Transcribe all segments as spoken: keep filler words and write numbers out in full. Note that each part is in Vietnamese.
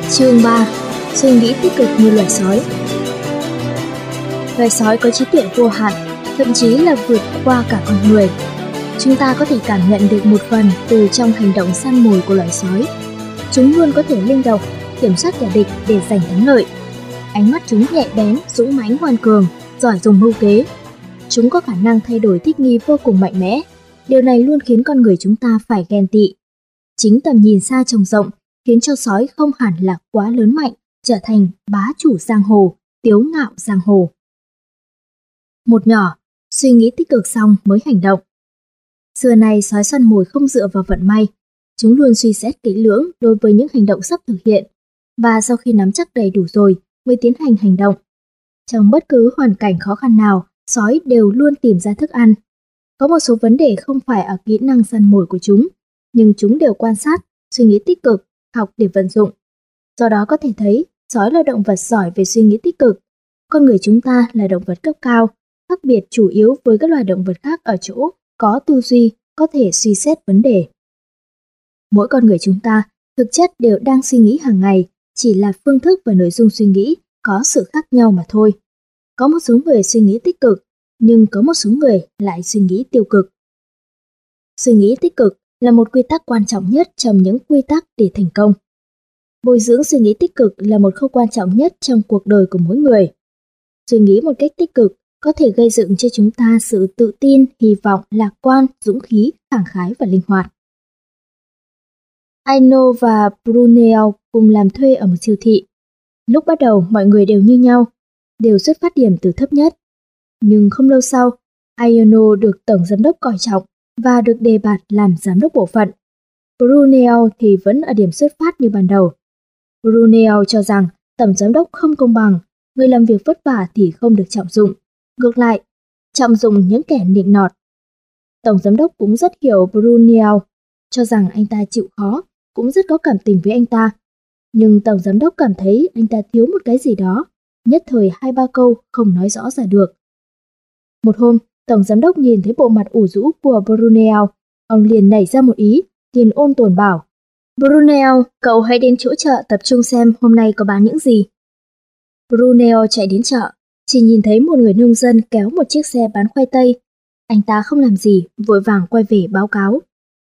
Chương ba. Suy nghĩ tích cực như loài sói. Loài sói có trí tuệ vô hạn, thậm chí là vượt qua cả con người. Chúng ta có thể cảm nhận được một phần từ trong hành động săn mồi của loài sói. Chúng luôn có thể linh động, kiểm soát kẻ địch để giành thắng lợi. Ánh mắt chúng nhạy bén, dũng mãnh ngoan cường, giỏi dùng mưu kế. Chúng có khả năng thay đổi thích nghi vô cùng mạnh mẽ. Điều này luôn khiến con người chúng ta phải ghen tị. Chính tầm nhìn xa trông rộng khiến cho sói không hẳn là quá lớn mạnh, trở thành bá chủ giang hồ, tiếu ngạo giang hồ. Một nhỏ, suy nghĩ tích cực xong mới hành động. Xưa nay sói săn mồi không dựa vào vận may, chúng luôn suy xét kỹ lưỡng đối với những hành động sắp thực hiện, và sau khi nắm chắc đầy đủ rồi mới tiến hành hành động. Trong bất cứ hoàn cảnh khó khăn nào, sói đều luôn tìm ra thức ăn. Có một số vấn đề không phải ở kỹ năng săn mồi của chúng, nhưng chúng đều quan sát, suy nghĩ tích cực, học để vận dụng. Do đó có thể thấy, sói là động vật giỏi về suy nghĩ tích cực. Con người chúng ta là động vật cấp cao, khác biệt chủ yếu với các loài động vật khác ở chỗ có tư duy, có thể suy xét vấn đề. Mỗi con người chúng ta thực chất đều đang suy nghĩ hàng ngày, chỉ là phương thức và nội dung suy nghĩ có sự khác nhau mà thôi. Có một số người suy nghĩ tích cực, nhưng có một số người lại suy nghĩ tiêu cực. Suy nghĩ tích cực là một quy tắc quan trọng nhất trong những quy tắc để thành công. Bồi dưỡng suy nghĩ tích cực là một khâu quan trọng nhất trong cuộc đời của mỗi người. Suy nghĩ một cách tích cực có thể gây dựng cho chúng ta sự tự tin, hy vọng, lạc quan, dũng khí, khẳng khái và linh hoạt. Aino và Brunel cùng làm thuê ở một siêu thị. Lúc bắt đầu mọi người đều như nhau, đều xuất phát điểm từ thấp nhất. Nhưng không lâu sau, Aino được tổng giám đốc coi trọng và được đề bạt làm giám đốc bộ phận. Brunel thì vẫn ở điểm xuất phát như ban đầu. Brunel cho rằng tổng giám đốc không công bằng, người làm việc vất vả thì không được trọng dụng. Ngược lại, trọng dụng những kẻ nịnh nọt. Tổng giám đốc cũng rất hiểu Brunel, cho rằng anh ta chịu khó, cũng rất có cảm tình với anh ta. Nhưng tổng giám đốc cảm thấy anh ta thiếu một cái gì đó, nhất thời hai ba câu không nói rõ ra được. Một hôm, tổng giám đốc nhìn thấy bộ mặt ủ rũ của Brunel, ông liền nảy ra một ý, liền ôn tồn bảo: Brunel, cậu hãy đến chỗ chợ tập trung xem hôm nay có bán những gì. Brunel chạy đến chợ, chỉ nhìn thấy một người nông dân kéo một chiếc xe bán khoai tây. Anh ta không làm gì, vội vàng quay về báo cáo.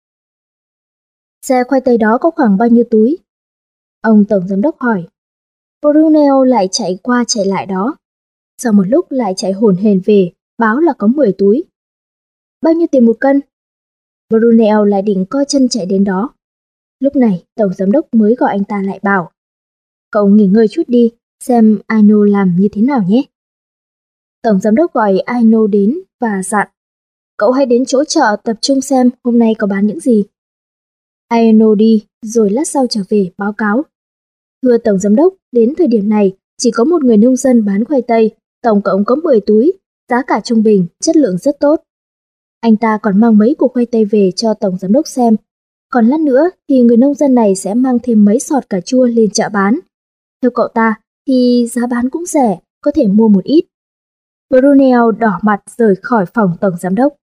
Xe khoai tây đó có khoảng bao nhiêu túi? Ông tổng giám đốc hỏi. Brunel lại chạy qua chạy lại đó. Sau một lúc lại chạy hổn hển về, báo là có mười túi. Bao nhiêu tiền một cân? Brunel lại định co chân chạy đến đó. Lúc này, tổng giám đốc mới gọi anh ta lại bảo: Cậu nghỉ ngơi chút đi, xem Aino làm như thế nào nhé. Tổng giám đốc gọi Aino đến và dặn: Cậu hãy đến chỗ chợ tập trung xem hôm nay có bán những gì. Aino đi, rồi lát sau trở về báo cáo: Thưa tổng giám đốc, đến thời điểm này chỉ có một người nông dân bán khoai tây, tổng cộng có mười túi, giá cả trung bình, chất lượng rất tốt. Anh ta còn mang mấy củ khoai tây về cho tổng giám đốc xem. Còn lát nữa thì người nông dân này sẽ mang thêm mấy sọt cà chua lên chợ bán. Theo cậu ta thì giá bán cũng rẻ, có thể mua một ít. Brunel đỏ mặt rời khỏi phòng tổng giám đốc.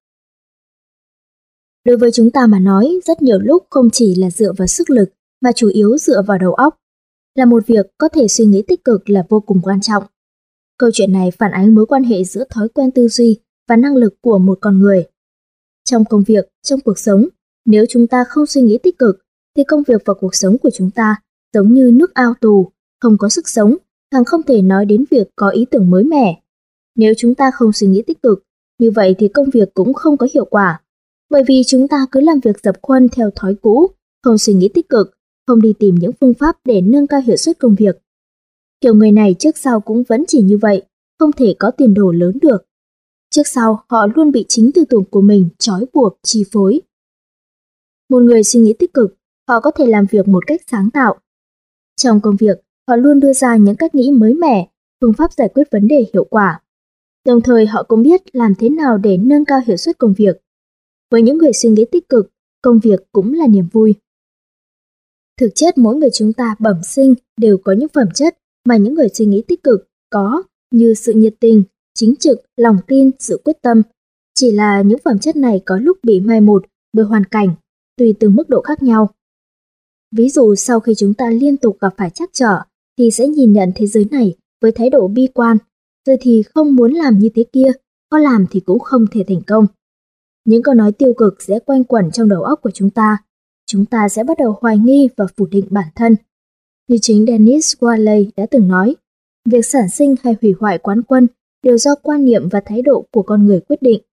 Đối với chúng ta mà nói, rất nhiều lúc không chỉ là dựa vào sức lực mà chủ yếu dựa vào đầu óc. Là một việc có thể suy nghĩ tích cực là vô cùng quan trọng. Câu chuyện này phản ánh mối quan hệ giữa thói quen tư duy và năng lực của một con người. Trong công việc, trong cuộc sống, nếu chúng ta không suy nghĩ tích cực, thì công việc và cuộc sống của chúng ta giống như nước ao tù, không có sức sống, càng không thể nói đến việc có ý tưởng mới mẻ. Nếu chúng ta không suy nghĩ tích cực, như vậy thì công việc cũng không có hiệu quả. Bởi vì chúng ta cứ làm việc dập khuôn theo thói cũ, không suy nghĩ tích cực, không đi tìm những phương pháp để nâng cao hiệu suất công việc. Kiểu người này trước sau cũng vẫn chỉ như vậy, không thể có tiền đồ lớn được. Trước sau họ luôn bị chính tư tưởng của mình trói buộc, chi phối. Một người suy nghĩ tích cực, họ có thể làm việc một cách sáng tạo. Trong công việc, họ luôn đưa ra những cách nghĩ mới mẻ, phương pháp giải quyết vấn đề hiệu quả. Đồng thời họ cũng biết làm thế nào để nâng cao hiệu suất công việc. Với những người suy nghĩ tích cực, công việc cũng là niềm vui. Thực chất mỗi người chúng ta bẩm sinh đều có những phẩm chất mà những người suy nghĩ tích cực có, như sự nhiệt tình, chính trực, lòng tin, sự quyết tâm. Chỉ là những phẩm chất này có lúc bị mai một bởi hoàn cảnh, tùy từng mức độ khác nhau. Ví dụ sau khi chúng ta liên tục gặp phải trắc trở thì sẽ nhìn nhận thế giới này với thái độ bi quan, rồi thì không muốn làm như thế kia, có làm thì cũng không thể thành công. Những câu nói tiêu cực sẽ quanh quẩn trong đầu óc của chúng ta. Chúng ta sẽ bắt đầu hoài nghi và phủ định bản thân. Như chính Dennis Whaley đã từng nói, việc sản sinh hay hủy hoại quán quân đều do quan niệm và thái độ của con người quyết định.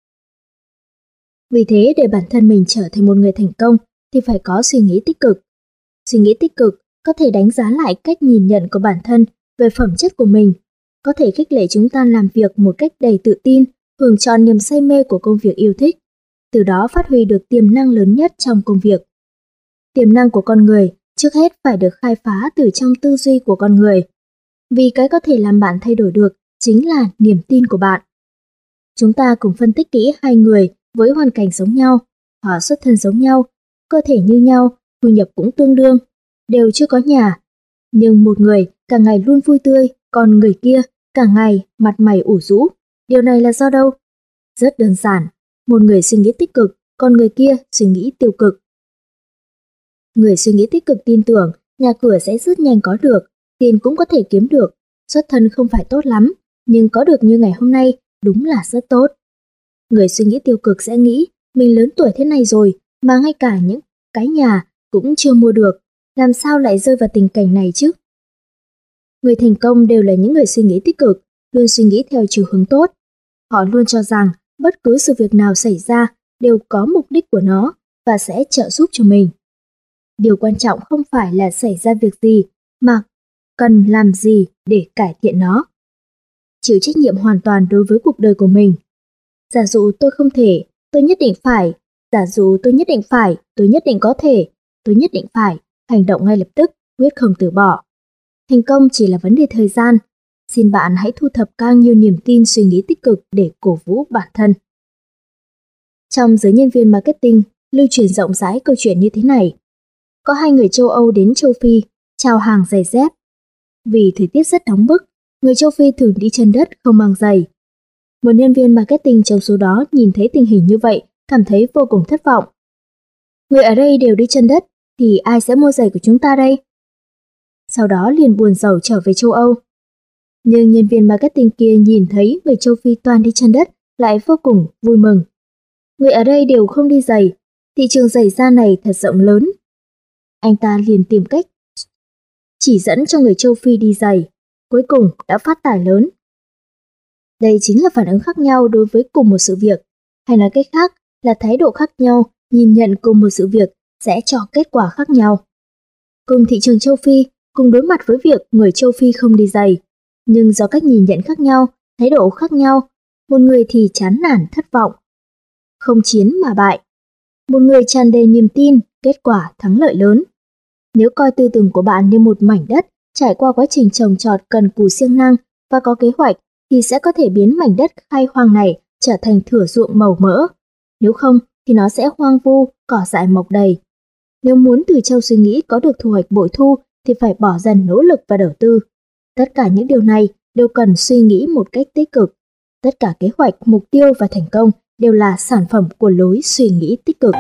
Vì thế, để bản thân mình trở thành một người thành công thì phải có suy nghĩ tích cực. Suy nghĩ tích cực có thể đánh giá lại cách nhìn nhận của bản thân về phẩm chất của mình, có thể khích lệ chúng ta làm việc một cách đầy tự tin, hưởng trọn niềm say mê của công việc yêu thích, từ đó phát huy được tiềm năng lớn nhất trong công việc. Tiềm năng của con người trước hết phải được khai phá từ trong tư duy của con người, vì cái có thể làm bạn thay đổi được chính là niềm tin của bạn. Chúng ta cùng phân tích kỹ hai người với hoàn cảnh giống nhau, họ xuất thân giống nhau, cơ thể như nhau, thu nhập cũng tương đương, đều chưa có nhà. Nhưng một người cả ngày luôn vui tươi, còn người kia cả ngày mặt mày ủ rũ. Điều này là do đâu? Rất đơn giản, một người suy nghĩ tích cực, còn người kia suy nghĩ tiêu cực. Người suy nghĩ tích cực tin tưởng nhà cửa sẽ rất nhanh có được, tiền cũng có thể kiếm được, xuất thân không phải tốt lắm, nhưng có được như ngày hôm nay đúng là rất tốt. Người suy nghĩ tiêu cực sẽ nghĩ mình lớn tuổi thế này rồi mà ngay cả những cái nhà cũng chưa mua được, làm sao lại rơi vào tình cảnh này chứ? Người thành công đều là những người suy nghĩ tích cực, luôn suy nghĩ theo chiều hướng tốt. Họ luôn cho rằng bất cứ sự việc nào xảy ra đều có mục đích của nó và sẽ trợ giúp cho mình. Điều quan trọng không phải là xảy ra việc gì, mà cần làm gì để cải thiện nó. Chịu trách nhiệm hoàn toàn đối với cuộc đời của mình. Giả dụ tôi không thể, tôi nhất định phải. Giả dụ tôi nhất định phải, tôi nhất định có thể. Tôi nhất định phải, hành động ngay lập tức, quyết không từ bỏ. Thành công chỉ là vấn đề thời gian. Xin bạn hãy thu thập càng nhiều niềm tin suy nghĩ tích cực để cổ vũ bản thân. Trong giới nhân viên marketing, lưu truyền rộng rãi câu chuyện như thế này. Có hai người châu Âu đến châu Phi, chào hàng giày dép. Vì thời tiết rất nóng bức, người châu Phi thường đi chân đất không mang giày. Một nhân viên marketing trong số đó nhìn thấy tình hình như vậy, cảm thấy vô cùng thất vọng. Người ở đây đều đi chân đất, thì ai sẽ mua giày của chúng ta đây? Sau đó liền buồn rầu trở về châu Âu. Nhưng nhân viên marketing kia nhìn thấy người châu Phi toàn đi chân đất, lại vô cùng vui mừng. Người ở đây đều không đi giày, thị trường giày da này thật rộng lớn. Anh ta liền tìm cách chỉ dẫn cho người châu Phi đi giày, cuối cùng đã phát tài lớn. Đây chính là phản ứng khác nhau đối với cùng một sự việc, hay nói cách khác là thái độ khác nhau nhìn nhận cùng một sự việc sẽ cho kết quả khác nhau. Cùng thị trường châu Phi, cùng đối mặt với việc người châu Phi không đi giày, nhưng do cách nhìn nhận khác nhau, thái độ khác nhau, một người thì chán nản thất vọng, không chiến mà bại. Một người tràn đầy niềm tin, kết quả thắng lợi lớn. Nếu coi tư tưởng của bạn như một mảnh đất trải qua quá trình trồng trọt cần cù siêng năng và có kế hoạch, thì sẽ có thể biến mảnh đất khai hoang này trở thành thửa ruộng màu mỡ. Nếu không thì nó sẽ hoang vu, cỏ dại mọc đầy. Nếu muốn từ châu suy nghĩ có được thu hoạch bội thu thì phải bỏ dần nỗ lực và đầu tư. Tất cả những điều này đều cần suy nghĩ một cách tích cực. Tất cả kế hoạch, mục tiêu và thành công đều là sản phẩm của lối suy nghĩ tích cực.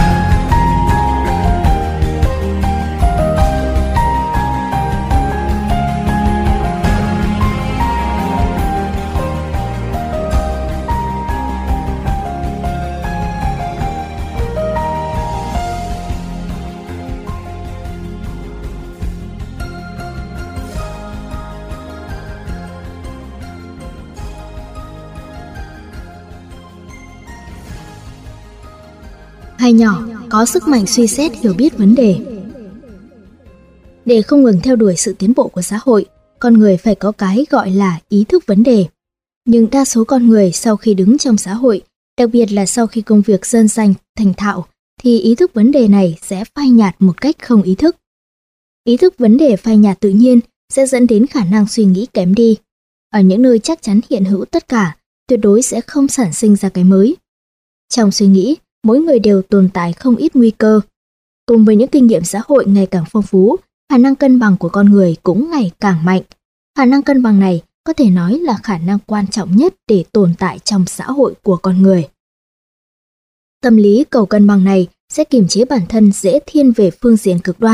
Hai nhỏ có sức mạnh suy xét hiểu biết vấn đề. Để không ngừng theo đuổi sự tiến bộ của xã hội, con người phải có cái gọi là ý thức vấn đề. Nhưng đa số con người sau khi đứng trong xã hội, đặc biệt là sau khi công việc dần dần thành thạo, thì ý thức vấn đề này sẽ phai nhạt một cách không ý thức. Ý thức vấn đề phai nhạt tự nhiên sẽ dẫn đến khả năng suy nghĩ kém đi. Ở những nơi chắc chắn hiện hữu tất cả, tuyệt đối sẽ không sản sinh ra cái mới. Trong suy nghĩ, mỗi người đều tồn tại không ít nguy cơ. Cùng với những kinh nghiệm xã hội ngày càng phong phú, khả năng cân bằng của con người cũng ngày càng mạnh. Khả năng cân bằng này có thể nói là khả năng quan trọng nhất để tồn tại trong xã hội của con người. Tâm lý cầu cân bằng này sẽ kiềm chế bản thân dễ thiên về phương diện cực đoan,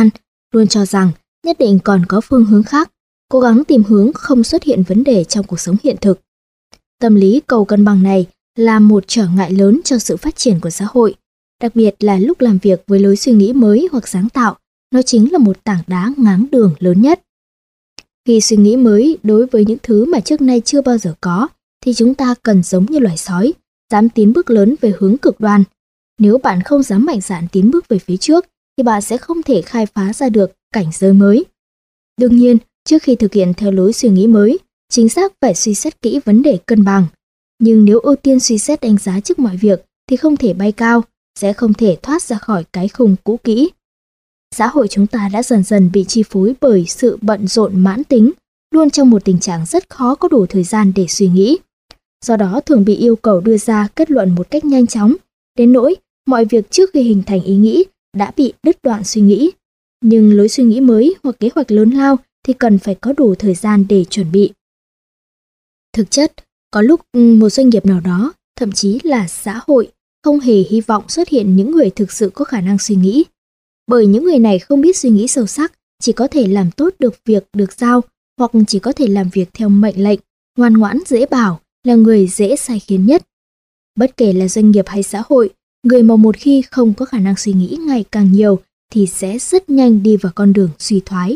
luôn cho rằng nhất định còn có phương hướng khác, cố gắng tìm hướng không xuất hiện vấn đề trong cuộc sống hiện thực. Tâm lý cầu cân bằng này là một trở ngại lớn cho sự phát triển của xã hội, đặc biệt là lúc làm việc với lối suy nghĩ mới hoặc sáng tạo, nó chính là một tảng đá ngáng đường lớn nhất. Khi suy nghĩ mới đối với những thứ mà trước nay chưa bao giờ có, thì chúng ta cần giống như loài sói, dám tiến bước lớn về hướng cực đoan. Nếu bạn không dám mạnh dạn tiến bước về phía trước, thì bạn sẽ không thể khai phá ra được cảnh giới mới. Đương nhiên, trước khi thực hiện theo lối suy nghĩ mới, chính xác phải suy xét kỹ vấn đề cân bằng. Nhưng nếu ưu tiên suy xét đánh giá trước mọi việc thì không thể bay cao, sẽ không thể thoát ra khỏi cái khung cũ kỹ. Xã hội chúng ta đã dần dần bị chi phối bởi sự bận rộn mãn tính, luôn trong một tình trạng rất khó có đủ thời gian để suy nghĩ. Do đó thường bị yêu cầu đưa ra kết luận một cách nhanh chóng, đến nỗi mọi việc trước khi hình thành ý nghĩ đã bị đứt đoạn suy nghĩ. Nhưng lối suy nghĩ mới hoặc kế hoạch lớn lao thì cần phải có đủ thời gian để chuẩn bị. Thực chất, có lúc một doanh nghiệp nào đó, thậm chí là xã hội, không hề hy vọng xuất hiện những người thực sự có khả năng suy nghĩ. Bởi những người này không biết suy nghĩ sâu sắc, chỉ có thể làm tốt được việc được giao, hoặc chỉ có thể làm việc theo mệnh lệnh, ngoan ngoãn dễ bảo, là người dễ sai khiến nhất. Bất kể là doanh nghiệp hay xã hội, người mà một khi không có khả năng suy nghĩ ngày càng nhiều thì sẽ rất nhanh đi vào con đường suy thoái.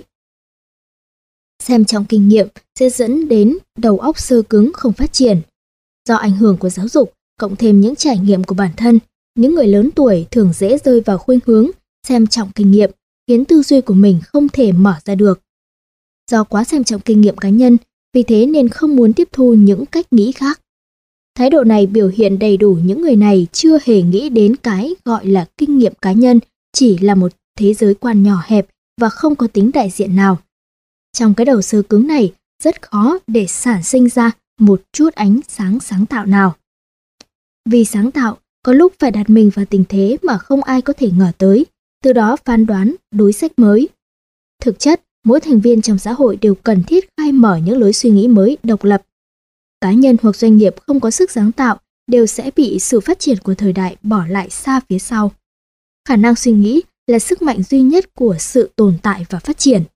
Xem trọng kinh nghiệm sẽ dẫn đến đầu óc xơ cứng không phát triển. Do ảnh hưởng của giáo dục, cộng thêm những trải nghiệm của bản thân, những người lớn tuổi thường dễ rơi vào khuynh hướng xem trọng kinh nghiệm, khiến tư duy của mình không thể mở ra được. Do quá xem trọng kinh nghiệm cá nhân, vì thế nên không muốn tiếp thu những cách nghĩ khác. Thái độ này biểu hiện đầy đủ những người này chưa hề nghĩ đến cái gọi là kinh nghiệm cá nhân chỉ là một thế giới quan nhỏ hẹp và không có tính đại diện nào. Trong cái đầu xơ cứng này, rất khó để sản sinh ra một chút ánh sáng sáng tạo nào. Vì sáng tạo, có lúc phải đặt mình vào tình thế mà không ai có thể ngờ tới, từ đó phán đoán đối sách mới. Thực chất, mỗi thành viên trong xã hội đều cần thiết khai mở những lối suy nghĩ mới độc lập. Cá nhân hoặc doanh nghiệp không có sức sáng tạo đều sẽ bị sự phát triển của thời đại bỏ lại xa phía sau. Khả năng suy nghĩ là sức mạnh duy nhất của sự tồn tại và phát triển.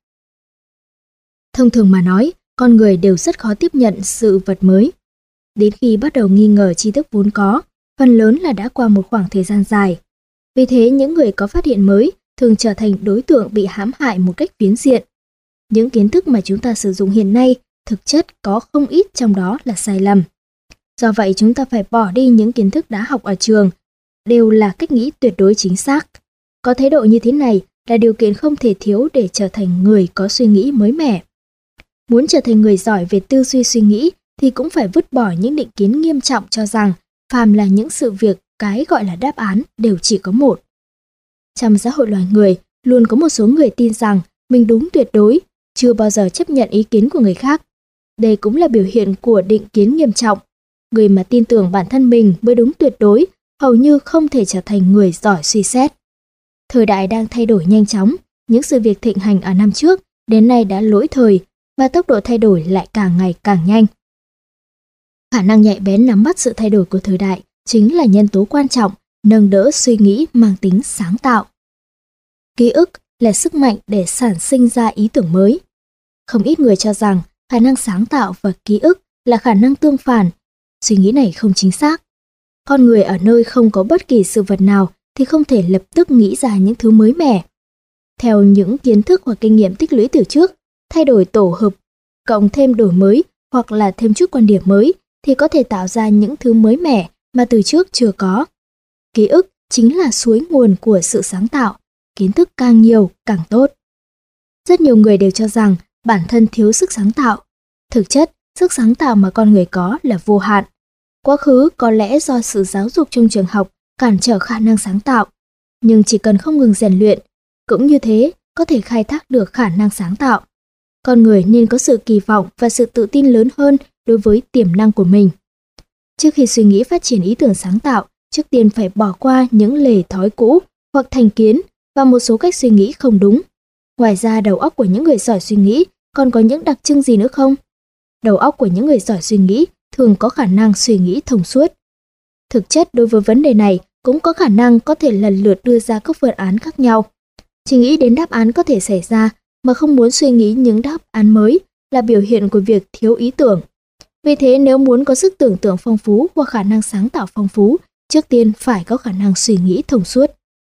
Thông thường mà nói, con người đều rất khó tiếp nhận sự vật mới. Đến khi bắt đầu nghi ngờ tri thức vốn có, phần lớn là đã qua một khoảng thời gian dài. Vì thế, những người có phát hiện mới thường trở thành đối tượng bị hãm hại một cách phiến diện. Những kiến thức mà chúng ta sử dụng hiện nay thực chất có không ít trong đó là sai lầm. Do vậy, chúng ta phải bỏ đi những kiến thức đã học ở trường, đều là cách nghĩ tuyệt đối chính xác. Có thái độ như thế này là điều kiện không thể thiếu để trở thành người có suy nghĩ mới mẻ. Muốn trở thành người giỏi về tư duy suy nghĩ thì cũng phải vứt bỏ những định kiến nghiêm trọng cho rằng phàm là những sự việc cái gọi là đáp án đều chỉ có một. Trong xã hội loài người, luôn có một số người tin rằng mình đúng tuyệt đối, chưa bao giờ chấp nhận ý kiến của người khác. Đây cũng là biểu hiện của định kiến nghiêm trọng. Người mà tin tưởng bản thân mình mới đúng tuyệt đối, hầu như không thể trở thành người giỏi suy xét. Thời đại đang thay đổi nhanh chóng, những sự việc thịnh hành ở năm trước đến nay đã lỗi thời, và tốc độ thay đổi lại càng ngày càng nhanh. Khả năng nhạy bén nắm bắt sự thay đổi của thời đại chính là nhân tố quan trọng nâng đỡ suy nghĩ mang tính sáng tạo. Ký ức là sức mạnh để sản sinh ra ý tưởng mới. Không ít người cho rằng khả năng sáng tạo và ký ức là khả năng tương phản. Suy nghĩ này không chính xác. Con người ở nơi không có bất kỳ sự vật nào thì không thể lập tức nghĩ ra những thứ mới mẻ. Theo những kiến thức hoặc kinh nghiệm tích lũy từ trước, thay đổi tổ hợp, cộng thêm đổi mới hoặc là thêm chút quan điểm mới thì có thể tạo ra những thứ mới mẻ mà từ trước chưa có. Ký ức chính là suối nguồn của sự sáng tạo, kiến thức càng nhiều càng tốt. Rất nhiều người đều cho rằng bản thân thiếu sức sáng tạo. Thực chất, sức sáng tạo mà con người có là vô hạn. Quá khứ có lẽ do sự giáo dục trong trường học cản trở khả năng sáng tạo, nhưng chỉ cần không ngừng rèn luyện, cũng như thế có thể khai thác được khả năng sáng tạo. Con người nên có sự kỳ vọng và sự tự tin lớn hơn đối với tiềm năng của mình. Trước khi suy nghĩ phát triển ý tưởng sáng tạo, trước tiên phải bỏ qua những lề thói cũ hoặc thành kiến và một số cách suy nghĩ không đúng. Ngoài ra, đầu óc của những người giỏi suy nghĩ còn có những đặc trưng gì nữa không? Đầu óc của những người giỏi suy nghĩ thường có khả năng suy nghĩ thông suốt. Thực chất đối với vấn đề này cũng có khả năng có thể lần lượt đưa ra các phương án khác nhau. Chỉ nghĩ đến đáp án có thể xảy ra mà không muốn suy nghĩ những đáp án mới là biểu hiện của việc thiếu ý tưởng. Vì thế nếu muốn có sức tưởng tượng phong phú hoặc khả năng sáng tạo phong phú, trước tiên phải có khả năng suy nghĩ thông suốt.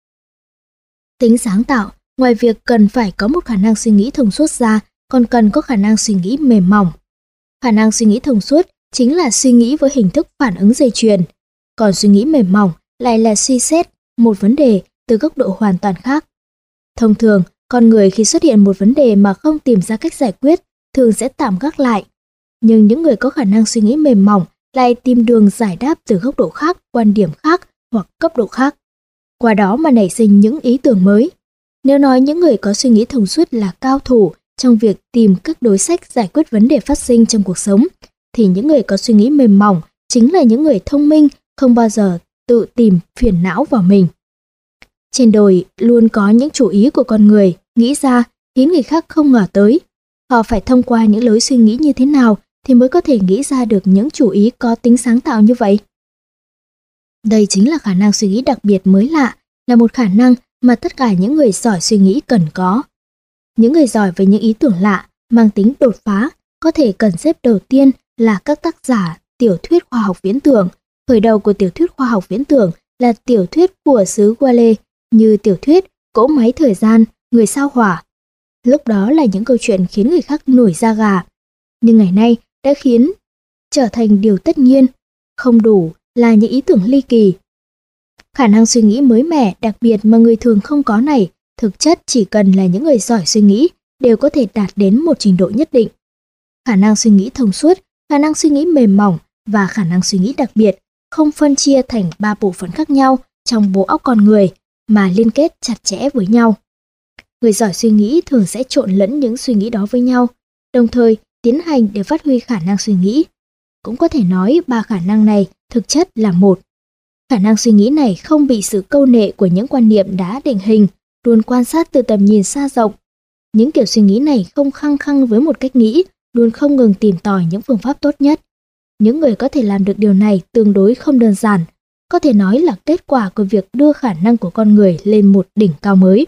Tính sáng tạo, ngoài việc cần phải có một khả năng suy nghĩ thông suốt ra, còn cần có khả năng suy nghĩ mềm mỏng. Khả năng suy nghĩ thông suốt chính là suy nghĩ với hình thức phản ứng dây chuyền, còn suy nghĩ mềm mỏng lại là suy xét một vấn đề từ góc độ hoàn toàn khác. Thông thường, con người khi xuất hiện một vấn đề mà không tìm ra cách giải quyết, thường sẽ tạm gác lại. Nhưng những người có khả năng suy nghĩ mềm mỏng lại tìm đường giải đáp từ góc độ khác, quan điểm khác hoặc cấp độ khác. Qua đó mà nảy sinh những ý tưởng mới. Nếu nói những người có suy nghĩ thông suốt là cao thủ trong việc tìm các đối sách giải quyết vấn đề phát sinh trong cuộc sống, thì những người có suy nghĩ mềm mỏng chính là những người thông minh, không bao giờ tự tìm phiền não vào mình. Trên đồi luôn có những chủ ý của con người nghĩ ra khiến người khác không ngờ tới. Họ phải thông qua những lối suy nghĩ như thế nào thì mới có thể nghĩ ra được những chủ ý có tính sáng tạo như vậy. Đây chính là khả năng suy nghĩ đặc biệt mới lạ, là một khả năng mà tất cả những người giỏi suy nghĩ cần có. Những người giỏi về những ý tưởng lạ, mang tính đột phá, có thể cần xếp đầu tiên là các tác giả tiểu thuyết khoa học viễn tưởng. Khởi đầu của tiểu thuyết khoa học viễn tưởng là tiểu thuyết của xứ Wale, như tiểu thuyết Cỗ máy thời gian, Người sao hỏa. Lúc đó là những câu chuyện khiến người khác nổi da gà, nhưng ngày nay đã khiến trở thành điều tất nhiên, không đủ là những ý tưởng ly kỳ. Khả năng suy nghĩ mới mẻ, đặc biệt mà người thường không có này, thực chất chỉ cần là những người giỏi suy nghĩ đều có thể đạt đến một trình độ nhất định. Khả năng suy nghĩ thông suốt, khả năng suy nghĩ mềm mỏng và khả năng suy nghĩ đặc biệt không phân chia thành ba bộ phận khác nhau trong bộ óc con người mà liên kết chặt chẽ với nhau. Người giỏi suy nghĩ thường sẽ trộn lẫn những suy nghĩ đó với nhau, đồng thời tiến hành để phát huy khả năng suy nghĩ. Cũng có thể nói ba khả năng này thực chất là một. Khả năng suy nghĩ này không bị sự câu nệ của những quan niệm đã định hình, luôn quan sát từ tầm nhìn xa rộng. Những kiểu suy nghĩ này không khăng khăng với một cách nghĩ, luôn không ngừng tìm tòi những phương pháp tốt nhất. Những người có thể làm được điều này tương đối không đơn giản, có thể nói là kết quả của việc đưa khả năng của con người lên một đỉnh cao mới.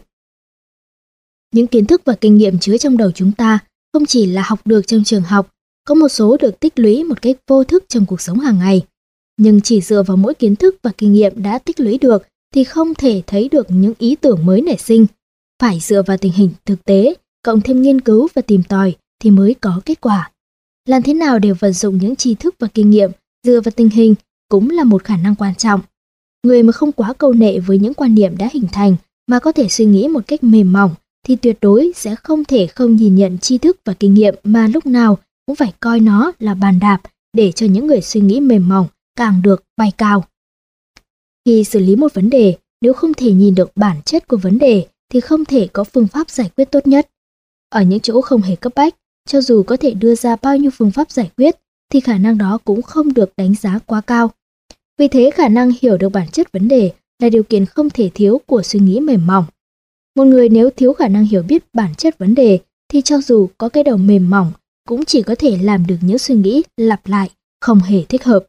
Những kiến thức và kinh nghiệm chứa trong đầu chúng ta không chỉ là học được trong trường học, có một số được tích lũy một cách vô thức trong cuộc sống hàng ngày. Nhưng chỉ dựa vào mỗi kiến thức và kinh nghiệm đã tích lũy được thì không thể thấy được những ý tưởng mới nảy sinh. Phải dựa vào tình hình thực tế, cộng thêm nghiên cứu và tìm tòi thì mới có kết quả. Làm thế nào để vận dụng những tri thức và kinh nghiệm dựa vào tình hình cũng là một khả năng quan trọng. Người mà không quá câu nệ với những quan niệm đã hình thành mà có thể suy nghĩ một cách mềm mỏng thì tuyệt đối sẽ không thể không nhìn nhận tri thức và kinh nghiệm mà lúc nào cũng phải coi nó là bàn đạp để cho những người suy nghĩ mềm mỏng càng được bay cao. Khi xử lý một vấn đề, nếu không thể nhìn được bản chất của vấn đề thì không thể có phương pháp giải quyết tốt nhất. Ở những chỗ không hề cấp bách, cho dù có thể đưa ra bao nhiêu phương pháp giải quyết thì khả năng đó cũng không được đánh giá quá cao. Vì thế khả năng hiểu được bản chất vấn đề là điều kiện không thể thiếu của suy nghĩ mềm mỏng. Một người nếu thiếu khả năng hiểu biết bản chất vấn đề thì cho dù có cái đầu mềm mỏng cũng chỉ có thể làm được những suy nghĩ lặp lại, không hề thích hợp.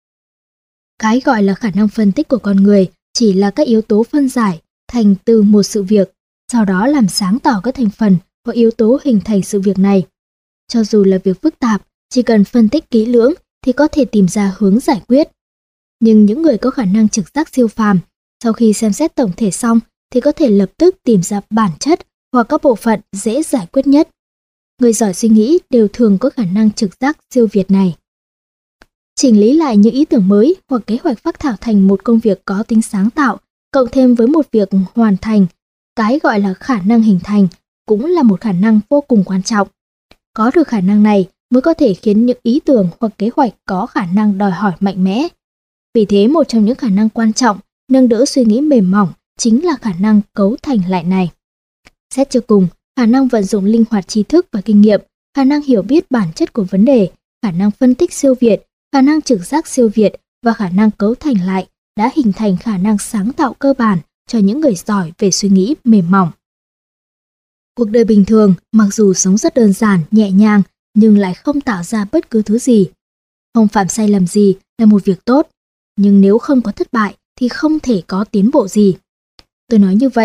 Cái gọi là khả năng phân tích của con người chỉ là các yếu tố phân giải thành từ một sự việc, sau đó làm sáng tỏ các thành phần hoặc yếu tố hình thành sự việc này. Cho dù là việc phức tạp, chỉ cần phân tích kỹ lưỡng thì có thể tìm ra hướng giải quyết. Nhưng những người có khả năng trực giác siêu phàm, sau khi xem xét tổng thể xong thì có thể lập tức tìm ra bản chất hoặc các bộ phận dễ giải quyết nhất. Người giỏi suy nghĩ đều thường có khả năng trực giác siêu việt này. Chỉnh lý lại những ý tưởng mới hoặc kế hoạch phác thảo thành một công việc có tính sáng tạo, cộng thêm với một việc hoàn thành, cái gọi là khả năng hình thành, cũng là một khả năng vô cùng quan trọng. Có được khả năng này mới có thể khiến những ý tưởng hoặc kế hoạch có khả năng đòi hỏi mạnh mẽ. Vì thế một trong những khả năng quan trọng nâng đỡ suy nghĩ mềm mỏng chính là khả năng cấu thành lại này. Xét cho cùng, khả năng vận dụng linh hoạt tri thức và kinh nghiệm, khả năng hiểu biết bản chất của vấn đề, khả năng phân tích siêu việt, khả năng trực giác siêu việt và khả năng cấu thành lại đã hình thành khả năng sáng tạo cơ bản cho những người giỏi về suy nghĩ mềm mỏng. Cuộc đời bình thường, mặc dù sống rất đơn giản, nhẹ nhàng, nhưng lại không tạo ra bất cứ thứ gì. Không phạm sai lầm gì là một việc tốt, nhưng nếu không có thất bại thì không thể có tiến bộ gì. Tôi nói như vậy,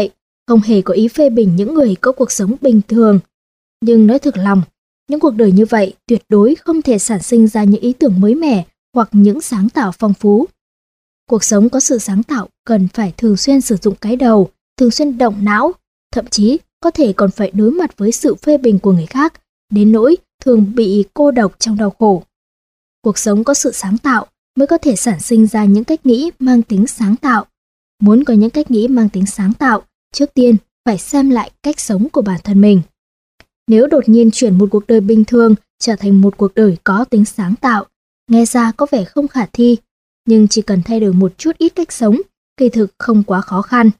không hề có ý phê bình những người có cuộc sống bình thường. Nhưng nói thực lòng, những cuộc đời như vậy tuyệt đối không thể sản sinh ra những ý tưởng mới mẻ hoặc những sáng tạo phong phú. Cuộc sống có sự sáng tạo cần phải thường xuyên sử dụng cái đầu, thường xuyên động não, thậm chí có thể còn phải đối mặt với sự phê bình của người khác, đến nỗi thường bị cô độc trong đau khổ. Cuộc sống có sự sáng tạo mới có thể sản sinh ra những cách nghĩ mang tính sáng tạo. Muốn có những cách nghĩ mang tính sáng tạo, trước tiên phải xem lại cách sống của bản thân mình. Nếu đột nhiên chuyển một cuộc đời bình thường trở thành một cuộc đời có tính sáng tạo, nghe ra có vẻ không khả thi, nhưng chỉ cần thay đổi một chút ít cách sống, kỳ thực không quá khó khăn.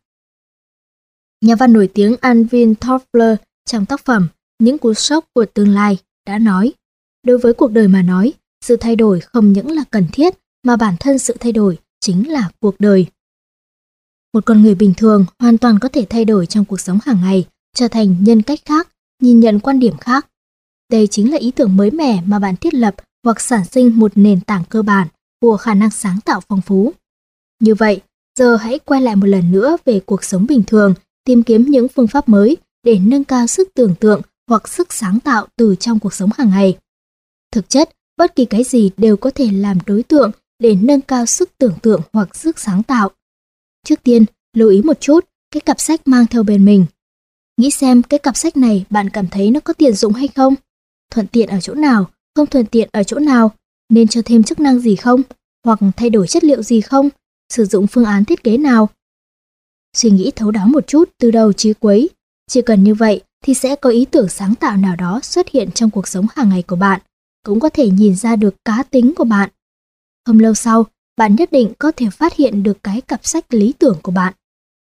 Nhà văn nổi tiếng Alvin Toffler trong tác phẩm Những cú sốc của tương lai đã nói, đối với cuộc đời mà nói, sự thay đổi không những là cần thiết mà bản thân sự thay đổi chính là cuộc đời. Một con người bình thường hoàn toàn có thể thay đổi trong cuộc sống hàng ngày, trở thành nhân cách khác, nhìn nhận quan điểm khác. Đây chính là ý tưởng mới mẻ mà bạn thiết lập hoặc sản sinh một nền tảng cơ bản của khả năng sáng tạo phong phú. Như vậy, giờ hãy quay lại một lần nữa về cuộc sống bình thường, tìm kiếm những phương pháp mới để nâng cao sức tưởng tượng hoặc sức sáng tạo từ trong cuộc sống hàng ngày. Thực chất, bất kỳ cái gì đều có thể làm đối tượng để nâng cao sức tưởng tượng hoặc sức sáng tạo. Trước tiên, lưu ý một chút cái cặp sách mang theo bên mình. Nghĩ xem cái cặp sách này bạn cảm thấy nó có tiện dụng hay không? Thuận tiện ở chỗ nào? Không thuận tiện ở chỗ nào? Nên cho thêm chức năng gì không? Hoặc thay đổi chất liệu gì không? Sử dụng phương án thiết kế nào? Suy nghĩ thấu đáo một chút từ đầu chí cuối. Chỉ cần như vậy thì sẽ có ý tưởng sáng tạo nào đó xuất hiện trong cuộc sống hàng ngày của bạn. Cũng có thể nhìn ra được cá tính của bạn. Không lâu sau, bạn nhất định có thể phát hiện được cái cặp sách lý tưởng của bạn.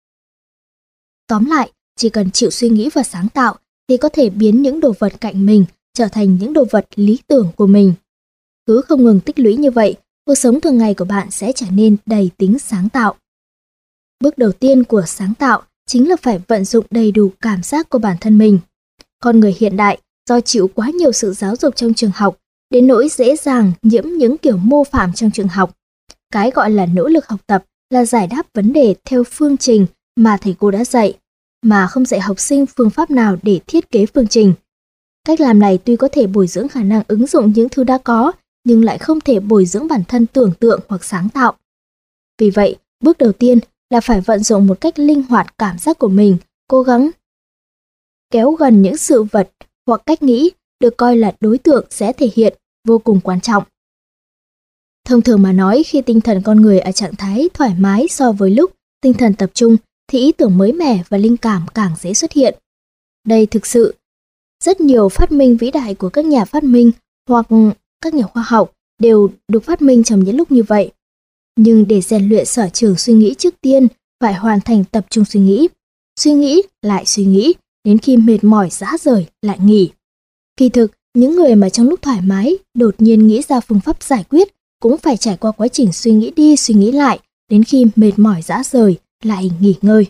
Tóm lại, chỉ cần chịu suy nghĩ và sáng tạo thì có thể biến những đồ vật cạnh mình trở thành những đồ vật lý tưởng của mình. Cứ không ngừng tích lũy như vậy, cuộc sống thường ngày của bạn sẽ trở nên đầy tính sáng tạo. Bước đầu tiên của sáng tạo chính là phải vận dụng đầy đủ cảm giác của bản thân mình. Con người hiện đại do chịu quá nhiều sự giáo dục trong trường học, đến nỗi dễ dàng nhiễm những kiểu mô phạm trong trường học. Cái gọi là nỗ lực học tập là giải đáp vấn đề theo phương trình mà thầy cô đã dạy, mà không dạy học sinh phương pháp nào để thiết kế phương trình. Cách làm này tuy có thể bồi dưỡng khả năng ứng dụng những thứ đã có, nhưng lại không thể bồi dưỡng bản thân tưởng tượng hoặc sáng tạo. Vì vậy, bước đầu tiên là phải vận dụng một cách linh hoạt cảm giác của mình, cố gắng kéo gần những sự vật hoặc cách nghĩ được coi là đối tượng sẽ thể hiện vô cùng quan trọng. Thông thường mà nói, khi tinh thần con người ở trạng thái thoải mái so với lúc tinh thần tập trung thì ý tưởng mới mẻ và linh cảm càng dễ xuất hiện. Đây thực sự, rất nhiều phát minh vĩ đại của các nhà phát minh hoặc các nhà khoa học đều được phát minh trong những lúc như vậy. Nhưng để rèn luyện sở trường suy nghĩ trước tiên, phải hoàn thành tập trung suy nghĩ. Suy nghĩ lại suy nghĩ, đến khi mệt mỏi rã rời lại nghỉ. Kỳ thực, những người mà trong lúc thoải mái đột nhiên nghĩ ra phương pháp giải quyết cũng phải trải qua quá trình suy nghĩ đi suy nghĩ lại, đến khi mệt mỏi rã rời lại nghỉ ngơi.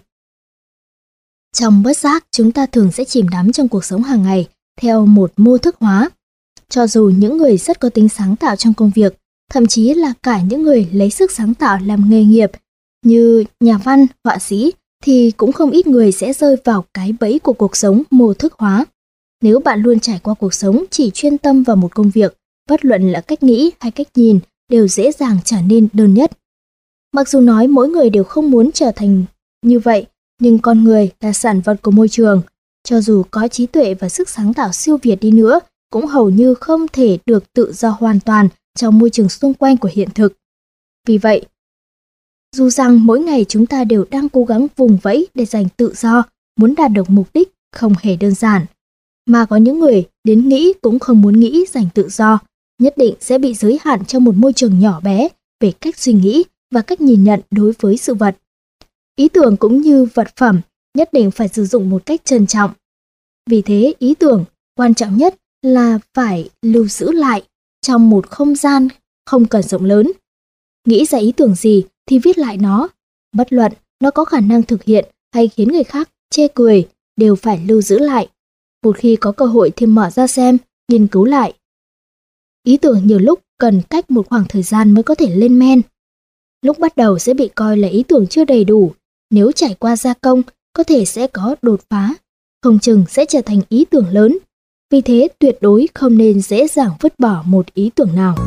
Trong bất giác, chúng ta thường sẽ chìm đắm trong cuộc sống hàng ngày theo một mô thức hóa. Cho dù những người rất có tính sáng tạo trong công việc, thậm chí là cả những người lấy sức sáng tạo làm nghề nghiệp như nhà văn, họa sĩ, thì cũng không ít người sẽ rơi vào cái bẫy của cuộc sống mô thức hóa. Nếu bạn luôn trải qua cuộc sống chỉ chuyên tâm vào một công việc, bất luận là cách nghĩ hay cách nhìn đều dễ dàng trở nên đơn nhất. Mặc dù nói mỗi người đều không muốn trở thành như vậy, nhưng con người là sản vật của môi trường. Cho dù có trí tuệ và sức sáng tạo siêu việt đi nữa, cũng hầu như không thể được tự do hoàn toàn trong môi trường xung quanh của hiện thực. Vì vậy, dù rằng mỗi ngày chúng ta đều đang cố gắng vùng vẫy để giành tự do, muốn đạt được mục đích không hề đơn giản. Mà có những người đến nghĩ cũng không muốn nghĩ giành tự do, nhất định sẽ bị giới hạn trong một môi trường nhỏ bé về cách suy nghĩ và cách nhìn nhận đối với sự vật. Ý tưởng cũng như vật phẩm nhất định phải sử dụng một cách trân trọng. Vì thế, ý tưởng quan trọng nhất là phải lưu giữ lại trong một không gian không cần rộng lớn. Nghĩ ra ý tưởng gì thì viết lại nó, bất luận nó có khả năng thực hiện hay khiến người khác chê cười, đều phải lưu giữ lại. Một khi có cơ hội thì mở ra xem, nghiên cứu lại. Ý tưởng nhiều lúc cần cách một khoảng thời gian mới có thể lên men. Lúc bắt đầu sẽ bị coi là ý tưởng chưa đầy đủ, nếu trải qua gia công có thể sẽ có đột phá, không chừng sẽ trở thành ý tưởng lớn. Vì thế tuyệt đối không nên dễ dàng vứt bỏ một ý tưởng nào.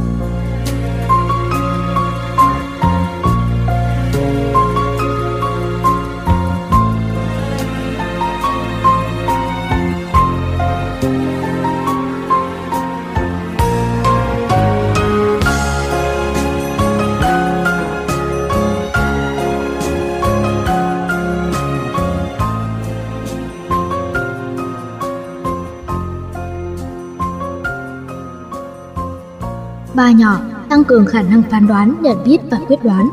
Ba nhỏ, tăng cường khả năng phán đoán, nhận biết và quyết đoán.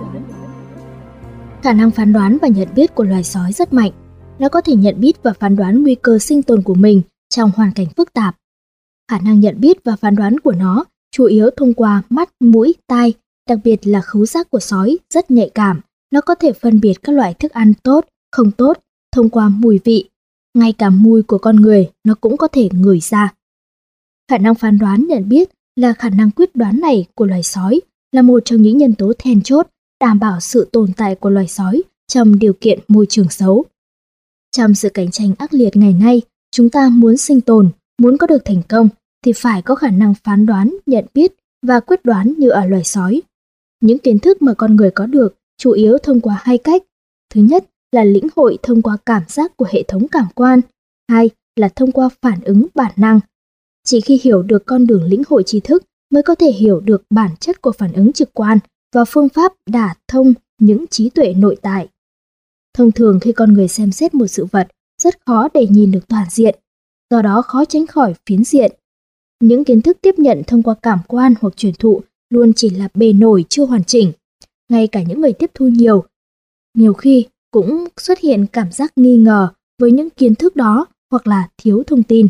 Khả năng phán đoán và nhận biết của loài sói rất mạnh. Nó có thể nhận biết và phán đoán nguy cơ sinh tồn của mình trong hoàn cảnh phức tạp. Khả năng nhận biết và phán đoán của nó chủ yếu thông qua mắt, mũi, tai, đặc biệt là khứu giác của sói rất nhạy cảm. Nó có thể phân biệt các loại thức ăn tốt, không tốt thông qua mùi vị. Ngay cả mùi của con người nó cũng có thể ngửi ra. Khả năng phán đoán, nhận biết là khả năng quyết đoán này của loài sói là một trong những nhân tố then chốt đảm bảo sự tồn tại của loài sói trong điều kiện môi trường xấu. Trong sự cạnh tranh ác liệt ngày nay, chúng ta muốn sinh tồn, muốn có được thành công thì phải có khả năng phán đoán, nhận biết và quyết đoán như ở loài sói. Những kiến thức mà con người có được chủ yếu thông qua hai cách. Thứ nhất là lĩnh hội thông qua cảm giác của hệ thống cảm quan. Hai là thông qua phản ứng bản năng. Chỉ khi hiểu được con đường lĩnh hội tri thức mới có thể hiểu được bản chất của phản ứng trực quan và phương pháp đả thông những trí tuệ nội tại. Thông thường khi con người xem xét một sự vật, rất khó để nhìn được toàn diện, do đó khó tránh khỏi phiến diện. Những kiến thức tiếp nhận thông qua cảm quan hoặc truyền thụ luôn chỉ là bề nổi chưa hoàn chỉnh. Ngay cả những người tiếp thu nhiều, nhiều khi cũng xuất hiện cảm giác nghi ngờ với những kiến thức đó hoặc là thiếu thông tin.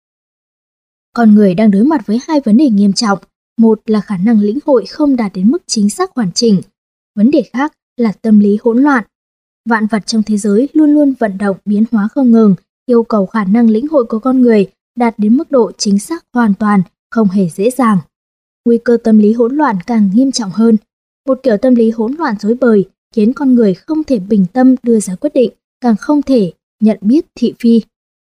Con người đang đối mặt với hai vấn đề nghiêm trọng. Một là khả năng lĩnh hội không đạt đến mức chính xác hoàn chỉnh. Vấn đề khác là tâm lý hỗn loạn. Vạn vật trong thế giới luôn luôn vận động biến hóa không ngừng, yêu cầu khả năng lĩnh hội của con người đạt đến mức độ chính xác hoàn toàn, không hề dễ dàng. Nguy cơ tâm lý hỗn loạn càng nghiêm trọng hơn. Một kiểu tâm lý hỗn loạn rối bời khiến con người không thể bình tâm đưa ra quyết định, càng không thể nhận biết thị phi.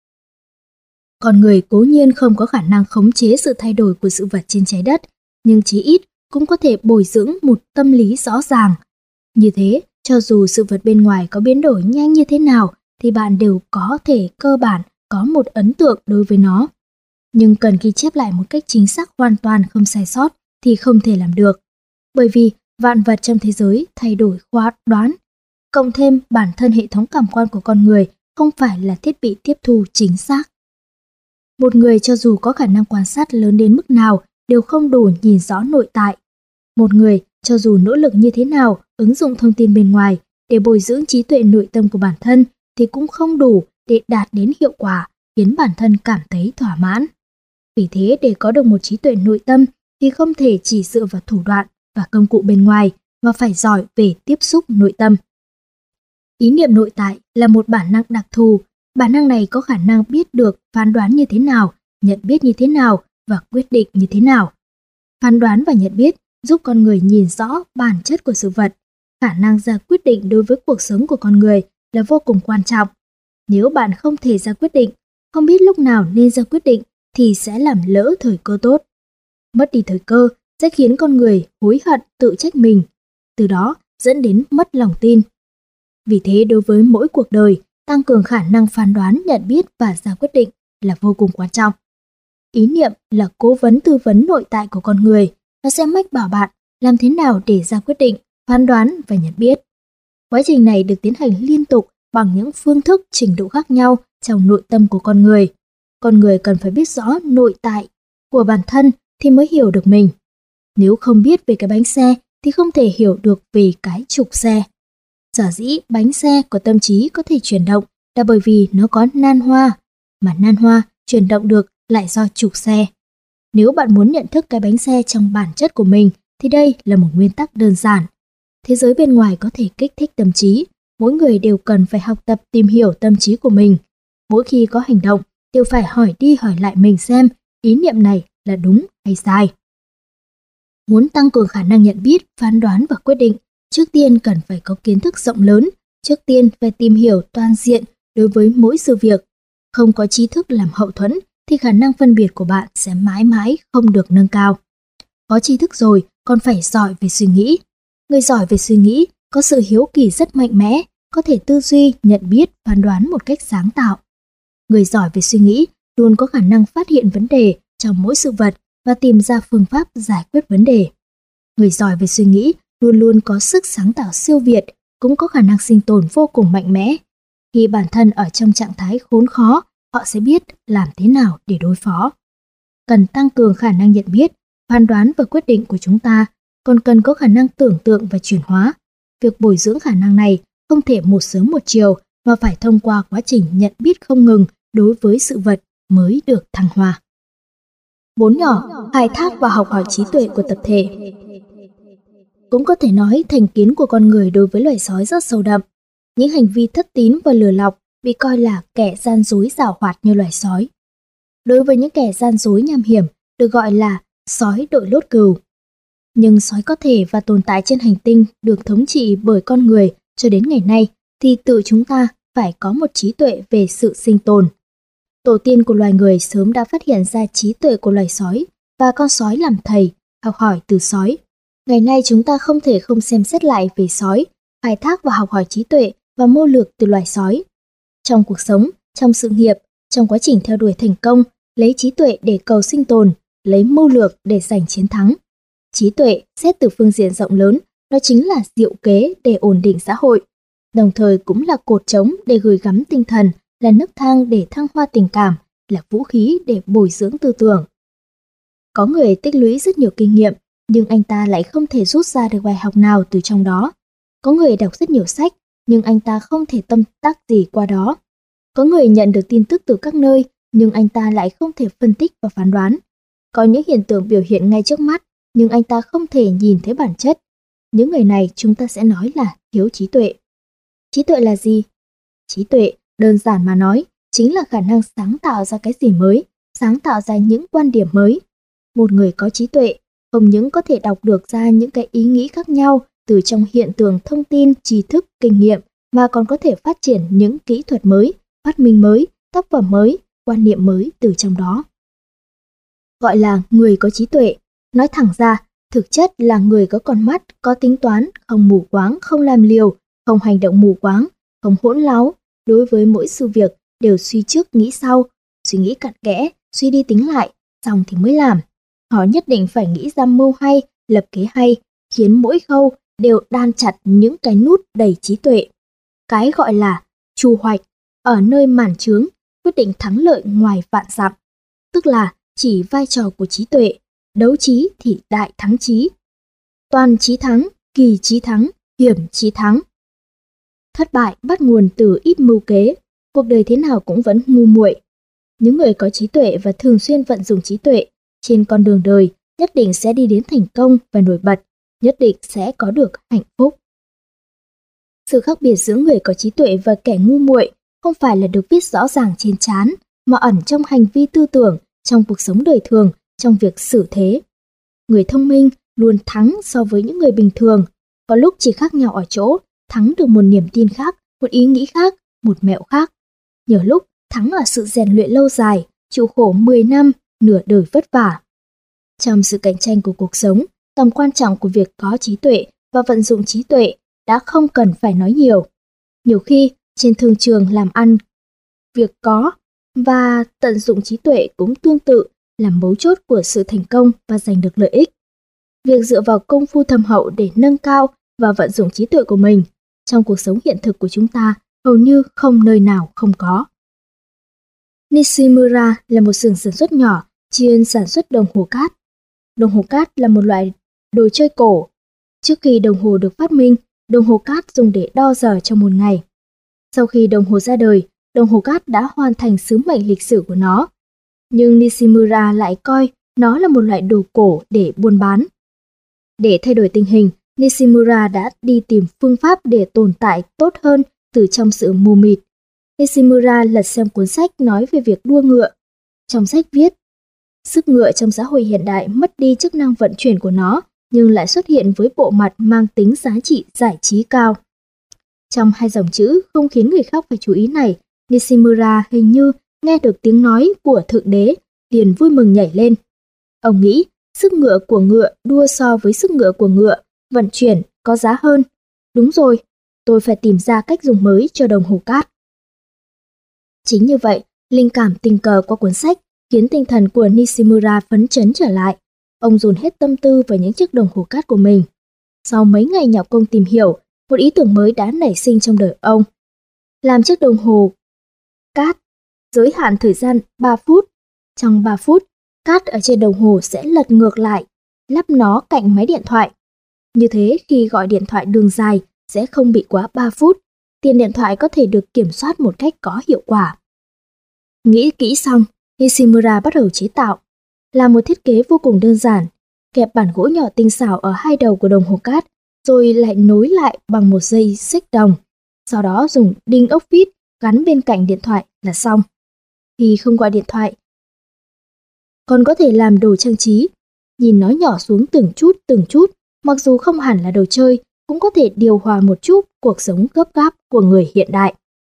Con người cố nhiên không có khả năng khống chế sự thay đổi của sự vật trên trái đất, nhưng chí ít cũng có thể bồi dưỡng một tâm lý rõ ràng. Như thế, cho dù sự vật bên ngoài có biến đổi nhanh như thế nào, thì bạn đều có thể cơ bản có một ấn tượng đối với nó. Nhưng cần ghi chép lại một cách chính xác hoàn toàn không sai sót thì không thể làm được. Bởi vì vạn vật trong thế giới thay đổi khoa đoán, cộng thêm bản thân hệ thống cảm quan của con người không phải là thiết bị tiếp thu chính xác. Một người cho dù có khả năng quan sát lớn đến mức nào đều không đủ nhìn rõ nội tại. Một người cho dù nỗ lực như thế nào ứng dụng thông tin bên ngoài để bồi dưỡng trí tuệ nội tâm của bản thân thì cũng không đủ để đạt đến hiệu quả khiến bản thân cảm thấy thỏa mãn. Vì thế để có được một trí tuệ nội tâm thì không thể chỉ dựa vào thủ đoạn và công cụ bên ngoài mà phải giỏi về tiếp xúc nội tâm. Ý niệm nội tại là một bản năng đặc thù. Bản năng này có khả năng biết được phán đoán như thế nào, nhận biết như thế nào và quyết định như thế nào. Phán đoán và nhận biết giúp con người nhìn rõ bản chất của sự vật. Khả năng ra quyết định đối với cuộc sống của con người là vô cùng quan trọng. Nếu bạn không thể ra quyết định, không biết lúc nào nên ra quyết định thì sẽ làm lỡ thời cơ tốt. Mất đi thời cơ sẽ khiến con người hối hận tự trách mình, từ đó dẫn đến mất lòng tin. Vì thế đối với mỗi cuộc đời, tăng cường khả năng phán đoán, nhận biết và ra quyết định là vô cùng quan trọng. Ý niệm là cố vấn tư vấn nội tại của con người, nó sẽ mách bảo bạn làm thế nào để ra quyết định, phán đoán và nhận biết. Quá trình này được tiến hành liên tục bằng những phương thức trình độ khác nhau trong nội tâm của con người. Con người cần phải biết rõ nội tại của bản thân thì mới hiểu được mình. Nếu không biết về cái bánh xe thì không thể hiểu được về cái trục xe. Sở dĩ bánh xe của tâm trí có thể chuyển động là bởi vì nó có nan hoa, mà nan hoa chuyển động được lại do trục xe. Nếu bạn muốn nhận thức cái bánh xe trong bản chất của mình thì đây là một nguyên tắc đơn giản. Thế giới bên ngoài có thể kích thích tâm trí, mỗi người đều cần phải học tập tìm hiểu tâm trí của mình. Mỗi khi có hành động, đều phải hỏi đi hỏi lại mình xem ý niệm này là đúng hay sai. Muốn tăng cường khả năng nhận biết, phán đoán và quyết định, trước tiên cần phải có kiến thức rộng lớn. Trước tiên phải tìm hiểu toàn diện đối với mỗi sự việc. Không có trí thức làm hậu thuẫn thì khả năng phân biệt của bạn sẽ mãi mãi không được nâng cao. Có trí thức rồi còn phải giỏi về suy nghĩ. Người giỏi về suy nghĩ có sự hiếu kỳ rất mạnh mẽ, có thể tư duy, nhận biết, phán đoán một cách sáng tạo. Người giỏi về suy nghĩ luôn có khả năng phát hiện vấn đề trong mỗi sự vật và tìm ra phương pháp giải quyết vấn đề. Người giỏi về suy nghĩ luôn luôn có sức sáng tạo siêu việt, cũng có khả năng sinh tồn vô cùng mạnh mẽ. Khi bản thân ở trong trạng thái khốn khó, họ sẽ biết làm thế nào để đối phó. Cần tăng cường khả năng nhận biết, phán đoán và quyết định của chúng ta, còn cần có khả năng tưởng tượng và chuyển hóa. Việc bồi dưỡng khả năng này không thể một sớm một chiều mà phải thông qua quá trình nhận biết không ngừng đối với sự vật mới được thăng hoa. Bốn nhỏ, khai thác và học hỏi trí tuệ của tập thể. Cũng có thể nói thành kiến của con người đối với loài sói rất sâu đậm. Những hành vi thất tín và lừa lọc bị coi là kẻ gian dối giảo hoạt như loài sói. Đối với những kẻ gian dối nham hiểm được gọi là sói đội lốt cừu. Nhưng sói có thể và tồn tại trên hành tinh được thống trị bởi con người cho đến ngày nay thì tự chúng ta phải có một trí tuệ về sự sinh tồn. Tổ tiên của loài người sớm đã phát hiện ra trí tuệ của loài sói và con sói làm thầy, học hỏi từ sói. Ngày nay chúng ta không thể không xem xét lại về sói, khai thác và học hỏi trí tuệ và mưu lược từ loài sói. Trong cuộc sống, trong sự nghiệp, trong quá trình theo đuổi thành công, lấy trí tuệ để cầu sinh tồn, lấy mưu lược để giành chiến thắng. Trí tuệ, xét từ phương diện rộng lớn, đó chính là diệu kế để ổn định xã hội, đồng thời cũng là cột trống để gửi gắm tinh thần, là nấc thang để thăng hoa tình cảm, là vũ khí để bồi dưỡng tư tưởng. Có người tích lũy rất nhiều kinh nghiệm, nhưng anh ta lại không thể rút ra được bài học nào từ trong đó. Có người đọc rất nhiều sách, nhưng anh ta không thể tâm đắc gì qua đó. Có người nhận được tin tức từ các nơi, nhưng anh ta lại không thể phân tích và phán đoán. Có những hiện tượng biểu hiện ngay trước mắt, nhưng anh ta không thể nhìn thấy bản chất. Những người này chúng ta sẽ nói là thiếu trí tuệ. Trí tuệ là gì? Trí tuệ, đơn giản mà nói, chính là khả năng sáng tạo ra cái gì mới, sáng tạo ra những quan điểm mới. Một người có trí tuệ không những có thể đọc được ra những cái ý nghĩ khác nhau từ trong hiện tượng thông tin, tri thức, kinh nghiệm, mà còn có thể phát triển những kỹ thuật mới, phát minh mới, tác phẩm mới, quan niệm mới từ trong đó. Gọi là người có trí tuệ, nói thẳng ra, thực chất là người có con mắt, có tính toán, không mù quáng, không làm liều, không hành động mù quáng, không hỗn láo, đối với mỗi sự việc đều suy trước nghĩ sau, suy nghĩ cặn kẽ, suy đi tính lại, xong thì mới làm. Họ nhất định phải nghĩ ra mưu hay, lập kế hay, khiến mỗi khâu đều đan chặt những cái nút đầy trí tuệ. Cái gọi là chu hoạch, ở nơi màn trướng, quyết định thắng lợi ngoài vạn dặm, tức là chỉ vai trò của trí tuệ, đấu trí thì đại thắng trí. Toàn trí thắng, kỳ trí thắng, hiểm trí thắng. Thất bại bắt nguồn từ ít mưu kế, cuộc đời thế nào cũng vẫn ngu muội. Những người có trí tuệ và thường xuyên vận dụng trí tuệ trên con đường đời nhất định sẽ đi đến thành công và nổi bật, nhất định sẽ có được hạnh phúc. Sự khác biệt giữa người có trí tuệ và kẻ ngu muội không phải là được viết rõ ràng trên trán, mà ẩn trong hành vi tư tưởng, trong cuộc sống đời thường, trong việc xử thế. Người thông minh luôn thắng so với những người bình thường, có lúc chỉ khác nhau ở chỗ thắng được một niềm tin khác, một ý nghĩ khác, một mẹo khác. Nhiều lúc thắng ở sự rèn luyện lâu dài, chịu khổ mười năm, nửa đời vất vả. Trong sự cạnh tranh của cuộc sống, tầm quan trọng của việc có trí tuệ và vận dụng trí tuệ đã không cần phải nói nhiều. Nhiều khi, trên thương trường làm ăn, việc có và tận dụng trí tuệ cũng tương tự là mấu chốt của sự thành công và giành được lợi ích. Việc dựa vào công phu thâm hậu để nâng cao và vận dụng trí tuệ của mình trong cuộc sống hiện thực của chúng ta hầu như không nơi nào không có. Nishimura là một xưởng sản xuất nhỏ chuyên sản xuất đồng hồ cát. Đồng hồ cát là một loại đồ chơi cổ. Trước khi đồng hồ được phát minh, đồng hồ cát dùng để đo giờ trong một ngày. Sau khi đồng hồ ra đời, đồng hồ cát đã hoàn thành sứ mệnh lịch sử của nó. Nhưng Nishimura lại coi nó là một loại đồ cổ để buôn bán. Để thay đổi tình hình, Nishimura đã đi tìm phương pháp để tồn tại tốt hơn từ trong sự mù mịt. Nishimura lật xem cuốn sách nói về việc đua ngựa. Trong sách viết, sức ngựa trong xã hội hiện đại mất đi chức năng vận chuyển của nó, nhưng lại xuất hiện với bộ mặt mang tính giá trị giải trí cao. Trong hai dòng chữ không khiến người khác phải chú ý này, Nishimura hình như nghe được tiếng nói của thượng đế, liền vui mừng nhảy lên. Ông nghĩ sức ngựa của ngựa đua so với sức ngựa của ngựa, vận chuyển có giá hơn. Đúng rồi, tôi phải tìm ra cách dùng mới cho đồng hồ cát. Chính như vậy, linh cảm tình cờ qua cuốn sách khiến tinh thần của Nishimura phấn chấn trở lại. Ông dồn hết tâm tư vào những chiếc đồng hồ cát của mình. Sau mấy ngày nhọc công tìm hiểu, một ý tưởng mới đã nảy sinh trong đời ông. Làm chiếc đồng hồ cát, giới hạn thời gian ba phút. Trong ba phút, cát ở trên đồng hồ sẽ lật ngược lại, lắp nó cạnh máy điện thoại. Như thế khi gọi điện thoại đường dài sẽ không bị quá ba phút, tiền điện thoại có thể được kiểm soát một cách có hiệu quả. Nghĩ kỹ xong, Nishimura bắt đầu chế tạo. Là một thiết kế vô cùng đơn giản, kẹp bản gỗ nhỏ tinh xảo ở hai đầu của đồng hồ cát, rồi lại nối lại bằng một dây xích đồng. Sau đó dùng đinh ốc vít gắn bên cạnh điện thoại là xong. Khi không gọi điện thoại, còn có thể làm đồ trang trí. Nhìn nó nhỏ xuống từng chút từng chút, mặc dù không hẳn là đồ chơi, cũng có thể điều hòa một chút cuộc sống gấp gáp của người hiện đại.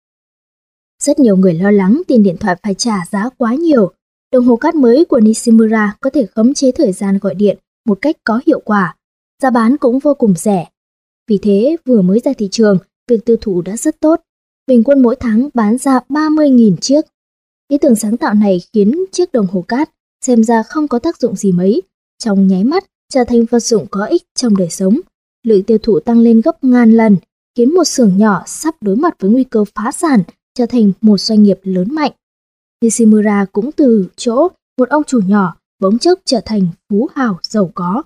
Rất nhiều người lo lắng tiền điện thoại phải trả giá quá nhiều. Đồng hồ cát mới của Nishimura có thể khống chế thời gian gọi điện một cách có hiệu quả. Giá bán cũng vô cùng rẻ. Vì thế, vừa mới ra thị trường, việc tiêu thụ đã rất tốt. Bình quân mỗi tháng bán ra ba mươi nghìn chiếc. Ý tưởng sáng tạo này khiến chiếc đồng hồ cát xem ra không có tác dụng gì mấy, trong nháy mắt trở thành vật dụng có ích trong đời sống. Lượng tiêu thụ tăng lên gấp ngàn lần, khiến một xưởng nhỏ sắp đối mặt với nguy cơ phá sản trở thành một doanh nghiệp lớn mạnh. Nishimura cũng từ chỗ một ông chủ nhỏ bỗng chốc trở thành phú hào giàu có.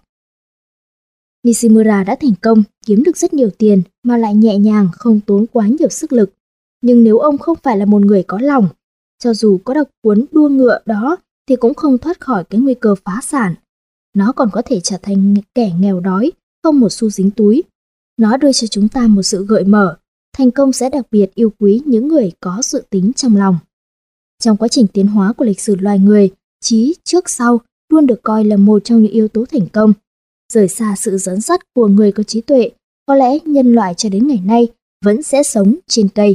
Nishimura đã thành công kiếm được rất nhiều tiền mà lại nhẹ nhàng, không tốn quá nhiều sức lực. Nhưng nếu ông không phải là một người có lòng, cho dù có đọc cuốn đua ngựa đó thì cũng không thoát khỏi cái nguy cơ phá sản. Nó còn có thể trở thành kẻ nghèo đói, không một xu dính túi. Nó đưa cho chúng ta một sự gợi mở. Thành công sẽ đặc biệt yêu quý những người có dự tính trong lòng. Trong quá trình tiến hóa của lịch sử loài người, trí trước sau luôn được coi là một trong những yếu tố thành công. Rời xa sự dẫn dắt của người có trí tuệ, có lẽ nhân loại cho đến ngày nay vẫn sẽ sống trên cây.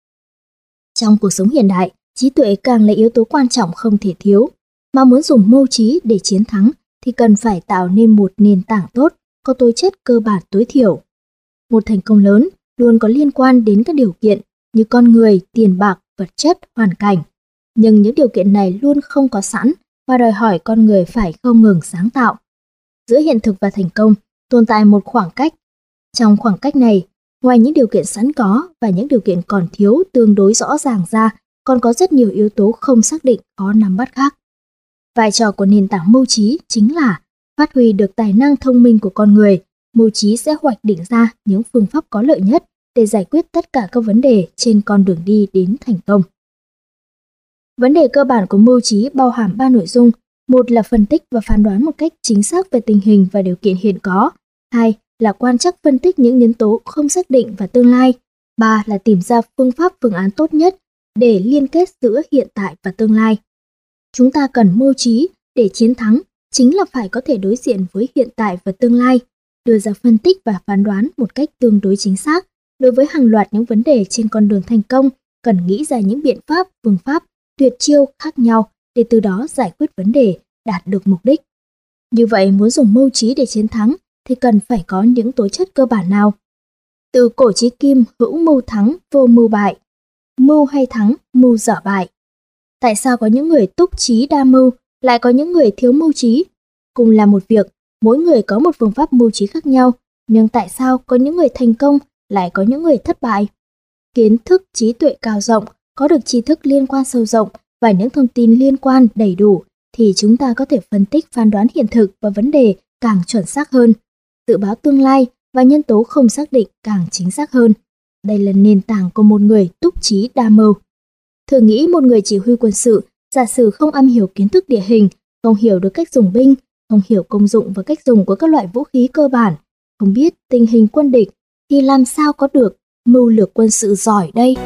Trong cuộc sống hiện đại, trí tuệ càng là yếu tố quan trọng không thể thiếu. Mà muốn dùng mưu trí để chiến thắng thì cần phải tạo nên một nền tảng tốt, có tố chất cơ bản tối thiểu. Một thành công lớn luôn có liên quan đến các điều kiện như con người, tiền bạc, vật chất, hoàn cảnh. Nhưng những điều kiện này luôn không có sẵn và đòi hỏi con người phải không ngừng sáng tạo. Giữa hiện thực và thành công tồn tại một khoảng cách. Trong khoảng cách này, ngoài những điều kiện sẵn có và những điều kiện còn thiếu tương đối rõ ràng ra, còn có rất nhiều yếu tố không xác định khó nắm bắt khác. Vai trò của nền tảng mưu trí chính là phát huy được tài năng thông minh của con người. Mưu trí sẽ hoạch định ra những phương pháp có lợi nhất để giải quyết tất cả các vấn đề trên con đường đi đến thành công. Vấn đề cơ bản của mưu trí bao hàm ba nội dung. Một là phân tích và phán đoán một cách chính xác về tình hình và điều kiện hiện có. Hai là quan trắc phân tích những nhân tố không xác định và tương lai. Ba là tìm ra phương pháp phương án tốt nhất để liên kết giữa hiện tại và tương lai. Chúng ta cần mưu trí để chiến thắng, chính là phải có thể đối diện với hiện tại và tương lai, đưa ra phân tích và phán đoán một cách tương đối chính xác. Đối với hàng loạt những vấn đề trên con đường thành công, cần nghĩ ra những biện pháp, phương pháp, tuyệt chiêu khác nhau để từ đó giải quyết vấn đề, đạt được mục đích. Như vậy, muốn dùng mưu trí để chiến thắng thì cần phải có những tố chất cơ bản nào? Từ cổ chí kim, hữu mưu thắng, vô mưu bại. Mưu hay thắng, mưu dở bại. Tại sao có những người túc trí đa mưu, lại có những người thiếu mưu trí? Cùng là một việc, mỗi người có một phương pháp mưu trí khác nhau, nhưng tại sao có những người thành công, lại có những người thất bại? Kiến thức trí tuệ cao rộng, có được tri thức liên quan sâu rộng và những thông tin liên quan đầy đủ, thì chúng ta có thể phân tích phán đoán hiện thực và vấn đề càng chuẩn xác hơn, dự báo tương lai và nhân tố không xác định càng chính xác hơn. Đây là nền tảng của một người túc trí đa mưu. Thường nghĩ một người chỉ huy quân sự, giả sử không am hiểu kiến thức địa hình, không hiểu được cách dùng binh, không hiểu công dụng và cách dùng của các loại vũ khí cơ bản, không biết tình hình quân địch, thì làm sao có được mưu lược quân sự giỏi đây?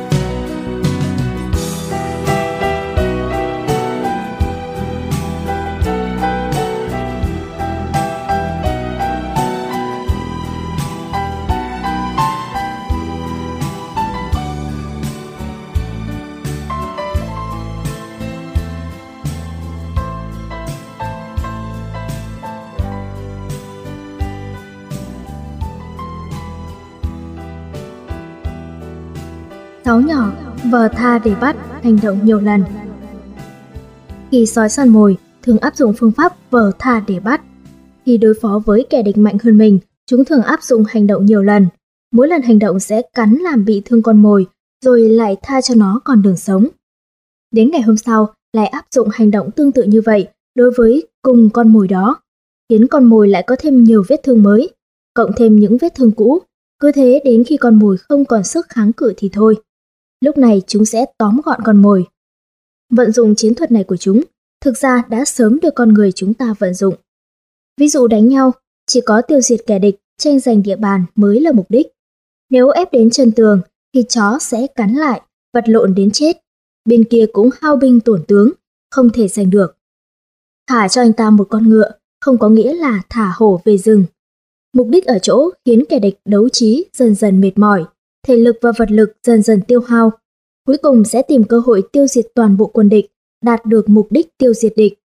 Sáu nhỏ vờ tha để bắt, hành động nhiều lần. Khi sói săn mồi, thường áp dụng phương pháp vờ tha để bắt. Khi đối phó với kẻ địch mạnh hơn mình, chúng thường áp dụng hành động nhiều lần. Mỗi lần hành động sẽ cắn làm bị thương con mồi, rồi lại tha cho nó còn đường sống. Đến ngày hôm sau, lại áp dụng hành động tương tự như vậy đối với cùng con mồi đó, khiến con mồi lại có thêm nhiều vết thương mới, cộng thêm những vết thương cũ. Cứ thế đến khi con mồi không còn sức kháng cự thì thôi. Lúc này chúng sẽ tóm gọn con mồi. Vận dụng chiến thuật này của chúng, thực ra đã sớm được con người chúng ta vận dụng. Ví dụ đánh nhau, chỉ có tiêu diệt kẻ địch, tranh giành địa bàn mới là mục đích. Nếu ép đến chân tường, thì chó sẽ cắn lại, vật lộn đến chết. Bên kia cũng hao binh tổn tướng, không thể giành được. Thả cho anh ta một con ngựa, không có nghĩa là thả hổ về rừng. Mục đích ở chỗ khiến kẻ địch đấu trí dần dần mệt mỏi, thể lực và vật lực dần dần tiêu hao. Cuối cùng sẽ tìm cơ hội tiêu diệt toàn bộ quân địch, đạt được mục đích tiêu diệt địch.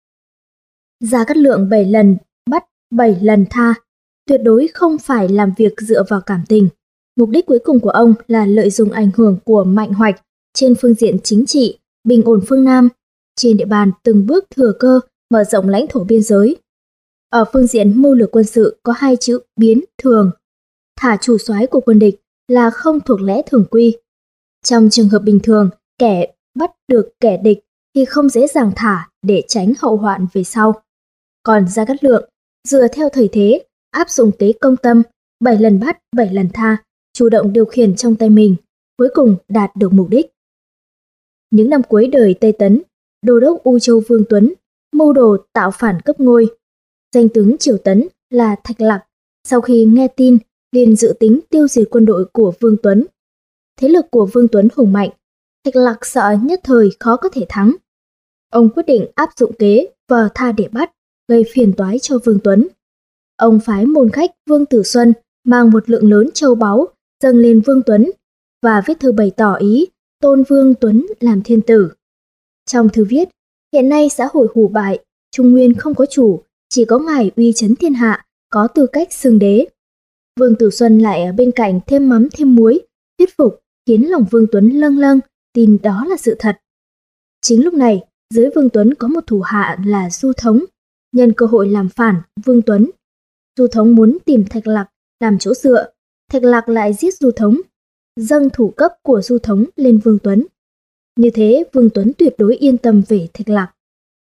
Gia Cát Lượng bảy lần bắt, bảy lần tha, tuyệt đối không phải làm việc dựa vào cảm tình. Mục đích cuối cùng của ông là lợi dụng ảnh hưởng của Mạnh Hoạch trên phương diện chính trị, bình ổn phương Nam, trên địa bàn từng bước thừa cơ mở rộng lãnh thổ biên giới. Ở phương diện mưu lược quân sự có hai chữ biến thường. Thả chủ soái của quân địch là không thuộc lẽ thường quy. Trong trường hợp bình thường, kẻ bắt được kẻ địch thì không dễ dàng thả để tránh hậu hoạn về sau. Còn Gia Cát Lượng, dựa theo thời thế, áp dụng kế công tâm, bảy lần bắt, bảy lần tha, chủ động điều khiển trong tay mình, cuối cùng đạt được mục đích. Những năm cuối đời Tây Tấn, đô đốc U Châu Vương Tuấn, mưu đồ tạo phản cấp ngôi. Danh tướng Triều Tấn là Thạch Lặc, sau khi nghe tin, liền dự tính tiêu diệt quân đội của Vương Tuấn. Thế lực của Vương Tuấn hùng mạnh, Thạch Lặc sợ nhất thời khó có thể thắng. Ông quyết định áp dụng kế vờ tha để bắt, gây phiền toái cho Vương Tuấn. Ông phái môn khách Vương Tử Xuân mang một lượng lớn châu báu dâng lên Vương Tuấn và viết thư bày tỏ ý tôn Vương Tuấn làm thiên tử. Trong thư viết, hiện nay xã hội hủ bại, Trung Nguyên không có chủ, chỉ có ngài uy chấn thiên hạ, có tư cách xưng đế. Vương Tử Xuân lại ở bên cạnh thêm mắm thêm muối, thuyết phục, khiến lòng Vương Tuấn lâng lâng, tin đó là sự thật. Chính lúc này, dưới Vương Tuấn có một thủ hạ là Du Thống, nhân cơ hội làm phản Vương Tuấn. Du Thống muốn tìm Thạch Lặc làm chỗ dựa, Thạch Lặc lại giết Du Thống, dâng thủ cấp của Du Thống lên Vương Tuấn. Như thế, Vương Tuấn tuyệt đối yên tâm về Thạch Lặc.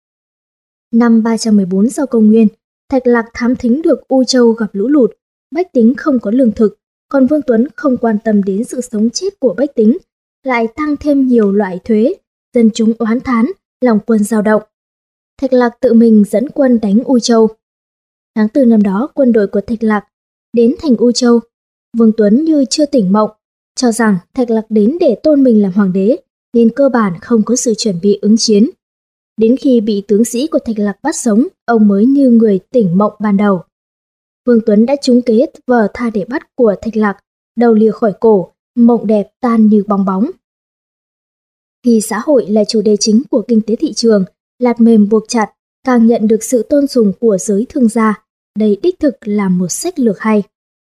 Năm ba trăm mười bốn sau công nguyên, Thạch Lặc thám thính được U Châu gặp lũ lụt, bách tính không có lương thực, còn Vương Tuấn không quan tâm đến sự sống chết của bách tính, lại tăng thêm nhiều loại thuế, dân chúng oán thán, lòng quân dao động. Thạch Lặc tự mình dẫn quân đánh U Châu. Tháng tư năm đó, quân đội của Thạch Lặc đến thành U Châu. Vương Tuấn như chưa tỉnh mộng, cho rằng Thạch Lặc đến để tôn mình làm hoàng đế, nên cơ bản không có sự chuẩn bị ứng chiến. Đến khi bị tướng sĩ của Thạch Lặc bắt sống, ông mới như người tỉnh mộng ban đầu. Vương Tuấn đã trúng kế vờ tha để bắt của Thạch Lặc, đầu lìa khỏi cổ, mộng đẹp tan như bong bóng. Khi xã hội là chủ đề chính của kinh tế thị trường, lạt mềm buộc chặt, càng nhận được sự tôn sùng của giới thương gia, đây đích thực là một sách lược hay.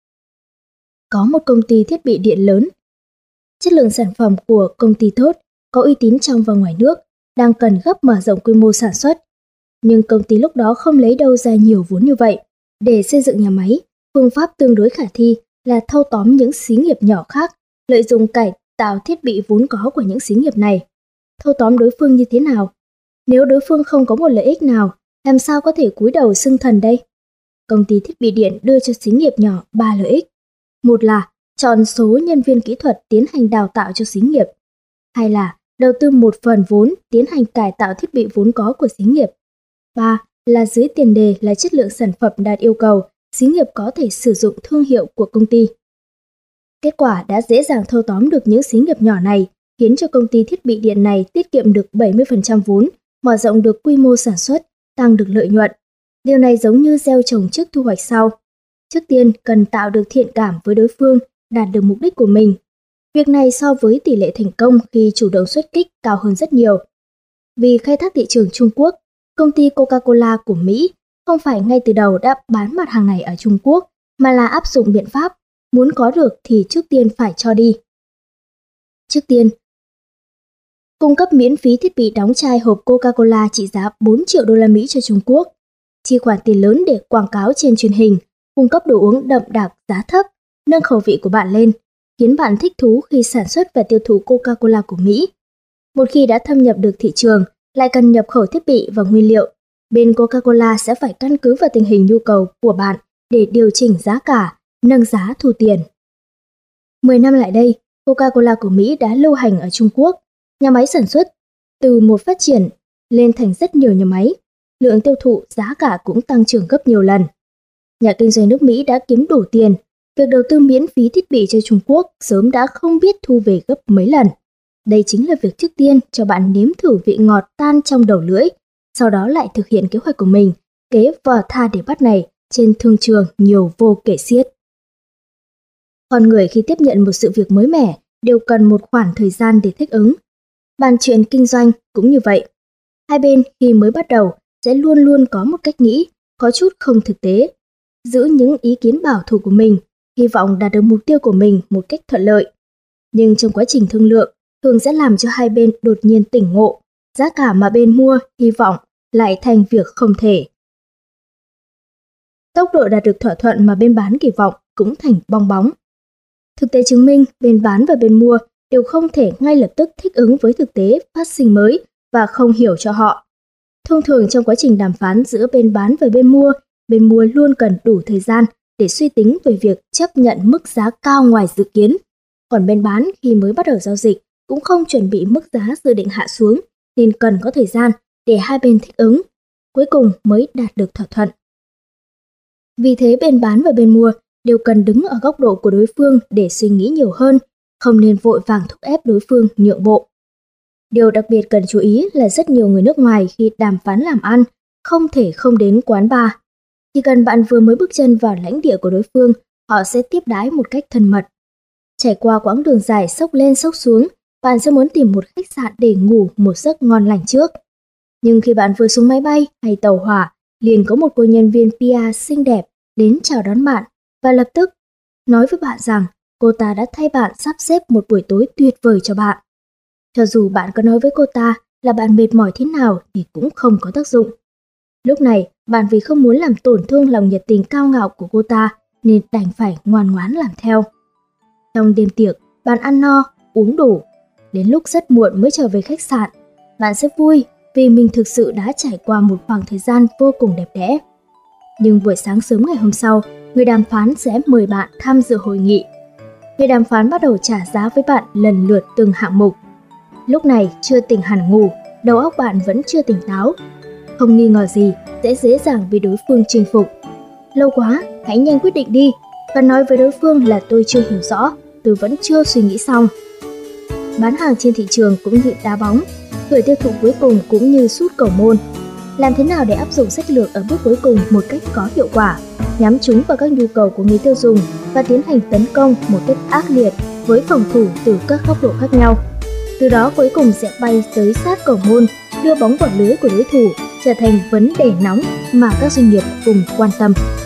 Có một công ty thiết bị điện lớn, chất lượng sản phẩm của công ty tốt, có uy tín trong và ngoài nước, đang cần gấp mở rộng quy mô sản xuất. Nhưng công ty lúc đó không lấy đâu ra nhiều vốn như vậy. Để xây dựng nhà máy, phương pháp tương đối khả thi là thâu tóm những xí nghiệp nhỏ khác, lợi dụng cải tạo thiết bị vốn có của những xí nghiệp này. Thâu tóm đối phương như thế nào? Nếu đối phương không có một lợi ích nào, làm sao có thể cúi đầu xưng thần đây? Công ty thiết bị điện đưa cho xí nghiệp nhỏ ba lợi ích. Một là chọn số nhân viên kỹ thuật tiến hành đào tạo cho xí nghiệp. Hai là đầu tư một phần vốn tiến hành cải tạo thiết bị vốn có của xí nghiệp. Ba là dưới tiền đề là chất lượng sản phẩm đạt yêu cầu, xí nghiệp có thể sử dụng thương hiệu của công ty. Kết quả đã dễ dàng thâu tóm được những xí nghiệp nhỏ này, khiến cho công ty thiết bị điện này tiết kiệm được bảy mươi phần trăm vốn, mở rộng được quy mô sản xuất, tăng được lợi nhuận. Điều này giống như gieo trồng trước thu hoạch sau. Trước tiên cần tạo được thiện cảm với đối phương, đạt được mục đích của mình. Việc này so với tỷ lệ thành công khi chủ động xuất kích cao hơn rất nhiều. Vì khai thác thị trường Trung Quốc, công ty Coca-Cola của Mỹ không phải ngay từ đầu đã bán mặt hàng này ở Trung Quốc, mà là áp dụng biện pháp muốn có được thì trước tiên phải cho đi. Trước tiên, cung cấp miễn phí thiết bị đóng chai hộp Coca-Cola trị giá bốn triệu đô la Mỹ cho Trung Quốc, chi khoản tiền lớn để quảng cáo trên truyền hình, cung cấp đồ uống đậm đặc giá thấp, nâng khẩu vị của bạn lên, khiến bạn thích thú khi sản xuất và tiêu thụ Coca-Cola của Mỹ. Một khi đã thâm nhập được thị trường, lại cần nhập khẩu thiết bị và nguyên liệu, bên Coca-Cola sẽ phải căn cứ vào tình hình nhu cầu của bạn để điều chỉnh giá cả, nâng giá thu tiền. mười năm lại đây, Coca-Cola của Mỹ đã lưu hành ở Trung Quốc. Nhà máy sản xuất từ một phát triển lên thành rất nhiều nhà máy, lượng tiêu thụ, giá cả cũng tăng trưởng gấp nhiều lần. Nhà kinh doanh nước Mỹ đã kiếm đủ tiền, việc đầu tư miễn phí thiết bị cho Trung Quốc sớm đã không biết thu về gấp mấy lần. Đây chính là việc trước tiên cho bạn nếm thử vị ngọt tan trong đầu lưỡi, sau đó lại thực hiện kế hoạch của mình, kế vò tha để bắt này trên thương trường nhiều vô kể xiết. Con người khi tiếp nhận một sự việc mới mẻ đều cần một khoảng thời gian để thích ứng. Bàn chuyện kinh doanh cũng như vậy. Hai bên khi mới bắt đầu sẽ luôn luôn có một cách nghĩ, có chút không thực tế. Giữ những ý kiến bảo thủ của mình, hy vọng đạt được mục tiêu của mình một cách thuận lợi. Nhưng trong quá trình thương lượng, thường sẽ làm cho hai bên đột nhiên tỉnh ngộ, giá cả mà bên mua hy vọng lại thành việc không thể. Tốc độ đạt được thỏa thuận mà bên bán kỳ vọng cũng thành bong bóng. Thực tế chứng minh bên bán và bên mua đều không thể ngay lập tức thích ứng với thực tế phát sinh mới và không hiểu cho họ. Thông thường trong quá trình đàm phán giữa bên bán và bên mua, bên mua luôn cần đủ thời gian để suy tính về việc chấp nhận mức giá cao ngoài dự kiến. Còn bên bán khi mới bắt đầu giao dịch cũng không chuẩn bị mức giá dự định hạ xuống, nên cần có thời gian để hai bên thích ứng, cuối cùng mới đạt được thỏa thuận. Vì thế bên bán và bên mua đều cần đứng ở góc độ của đối phương để suy nghĩ nhiều hơn, không nên vội vàng thúc ép đối phương nhượng bộ. Điều đặc biệt cần chú ý là rất nhiều người nước ngoài khi đàm phán làm ăn không thể không đến quán bar. Chỉ cần bạn vừa mới bước chân vào lãnh địa của đối phương, họ sẽ tiếp đãi một cách thân mật. Trải qua quãng đường dài xốc lên xốc xuống, bạn sẽ muốn tìm một khách sạn để ngủ một giấc ngon lành trước. Nhưng khi bạn vừa xuống máy bay hay tàu hỏa, liền có một cô nhân viên pê e xinh đẹp đến chào đón bạn và lập tức nói với bạn rằng cô ta đã thay bạn sắp xếp một buổi tối tuyệt vời cho bạn. Cho dù bạn có nói với cô ta là bạn mệt mỏi thế nào thì cũng không có tác dụng. Lúc này, bạn vì không muốn làm tổn thương lòng nhiệt tình cao ngạo của cô ta nên đành phải ngoan ngoãn làm theo. Trong đêm tiệc, bạn ăn no, uống đủ. Đến lúc rất muộn mới trở về khách sạn, bạn sẽ vui vì mình thực sự đã trải qua một khoảng thời gian vô cùng đẹp đẽ. Nhưng buổi sáng sớm ngày hôm sau, người đàm phán sẽ mời bạn tham dự hội nghị. Người đàm phán bắt đầu trả giá với bạn lần lượt từng hạng mục. Lúc này chưa tỉnh hẳn ngủ, đầu óc bạn vẫn chưa tỉnh táo. Không nghi ngờ gì, sẽ dễ dàng bị đối phương chinh phục. Lâu quá, hãy nhanh quyết định đi, và nói với đối phương là tôi chưa hiểu rõ, tôi vẫn chưa suy nghĩ xong. Bán hàng trên thị trường cũng như đá bóng, người tiêu thụ cuối cùng cũng như sút cầu môn. Làm thế nào để áp dụng sách lược ở bước cuối cùng một cách có hiệu quả, nhắm trúng vào các nhu cầu của người tiêu dùng và tiến hành tấn công một cách ác liệt với phòng thủ từ các góc độ khác nhau. Từ đó cuối cùng sẽ bay tới sát cầu môn, đưa bóng vào lưới của đối thủ, trở thành vấn đề nóng mà các doanh nghiệp cùng quan tâm.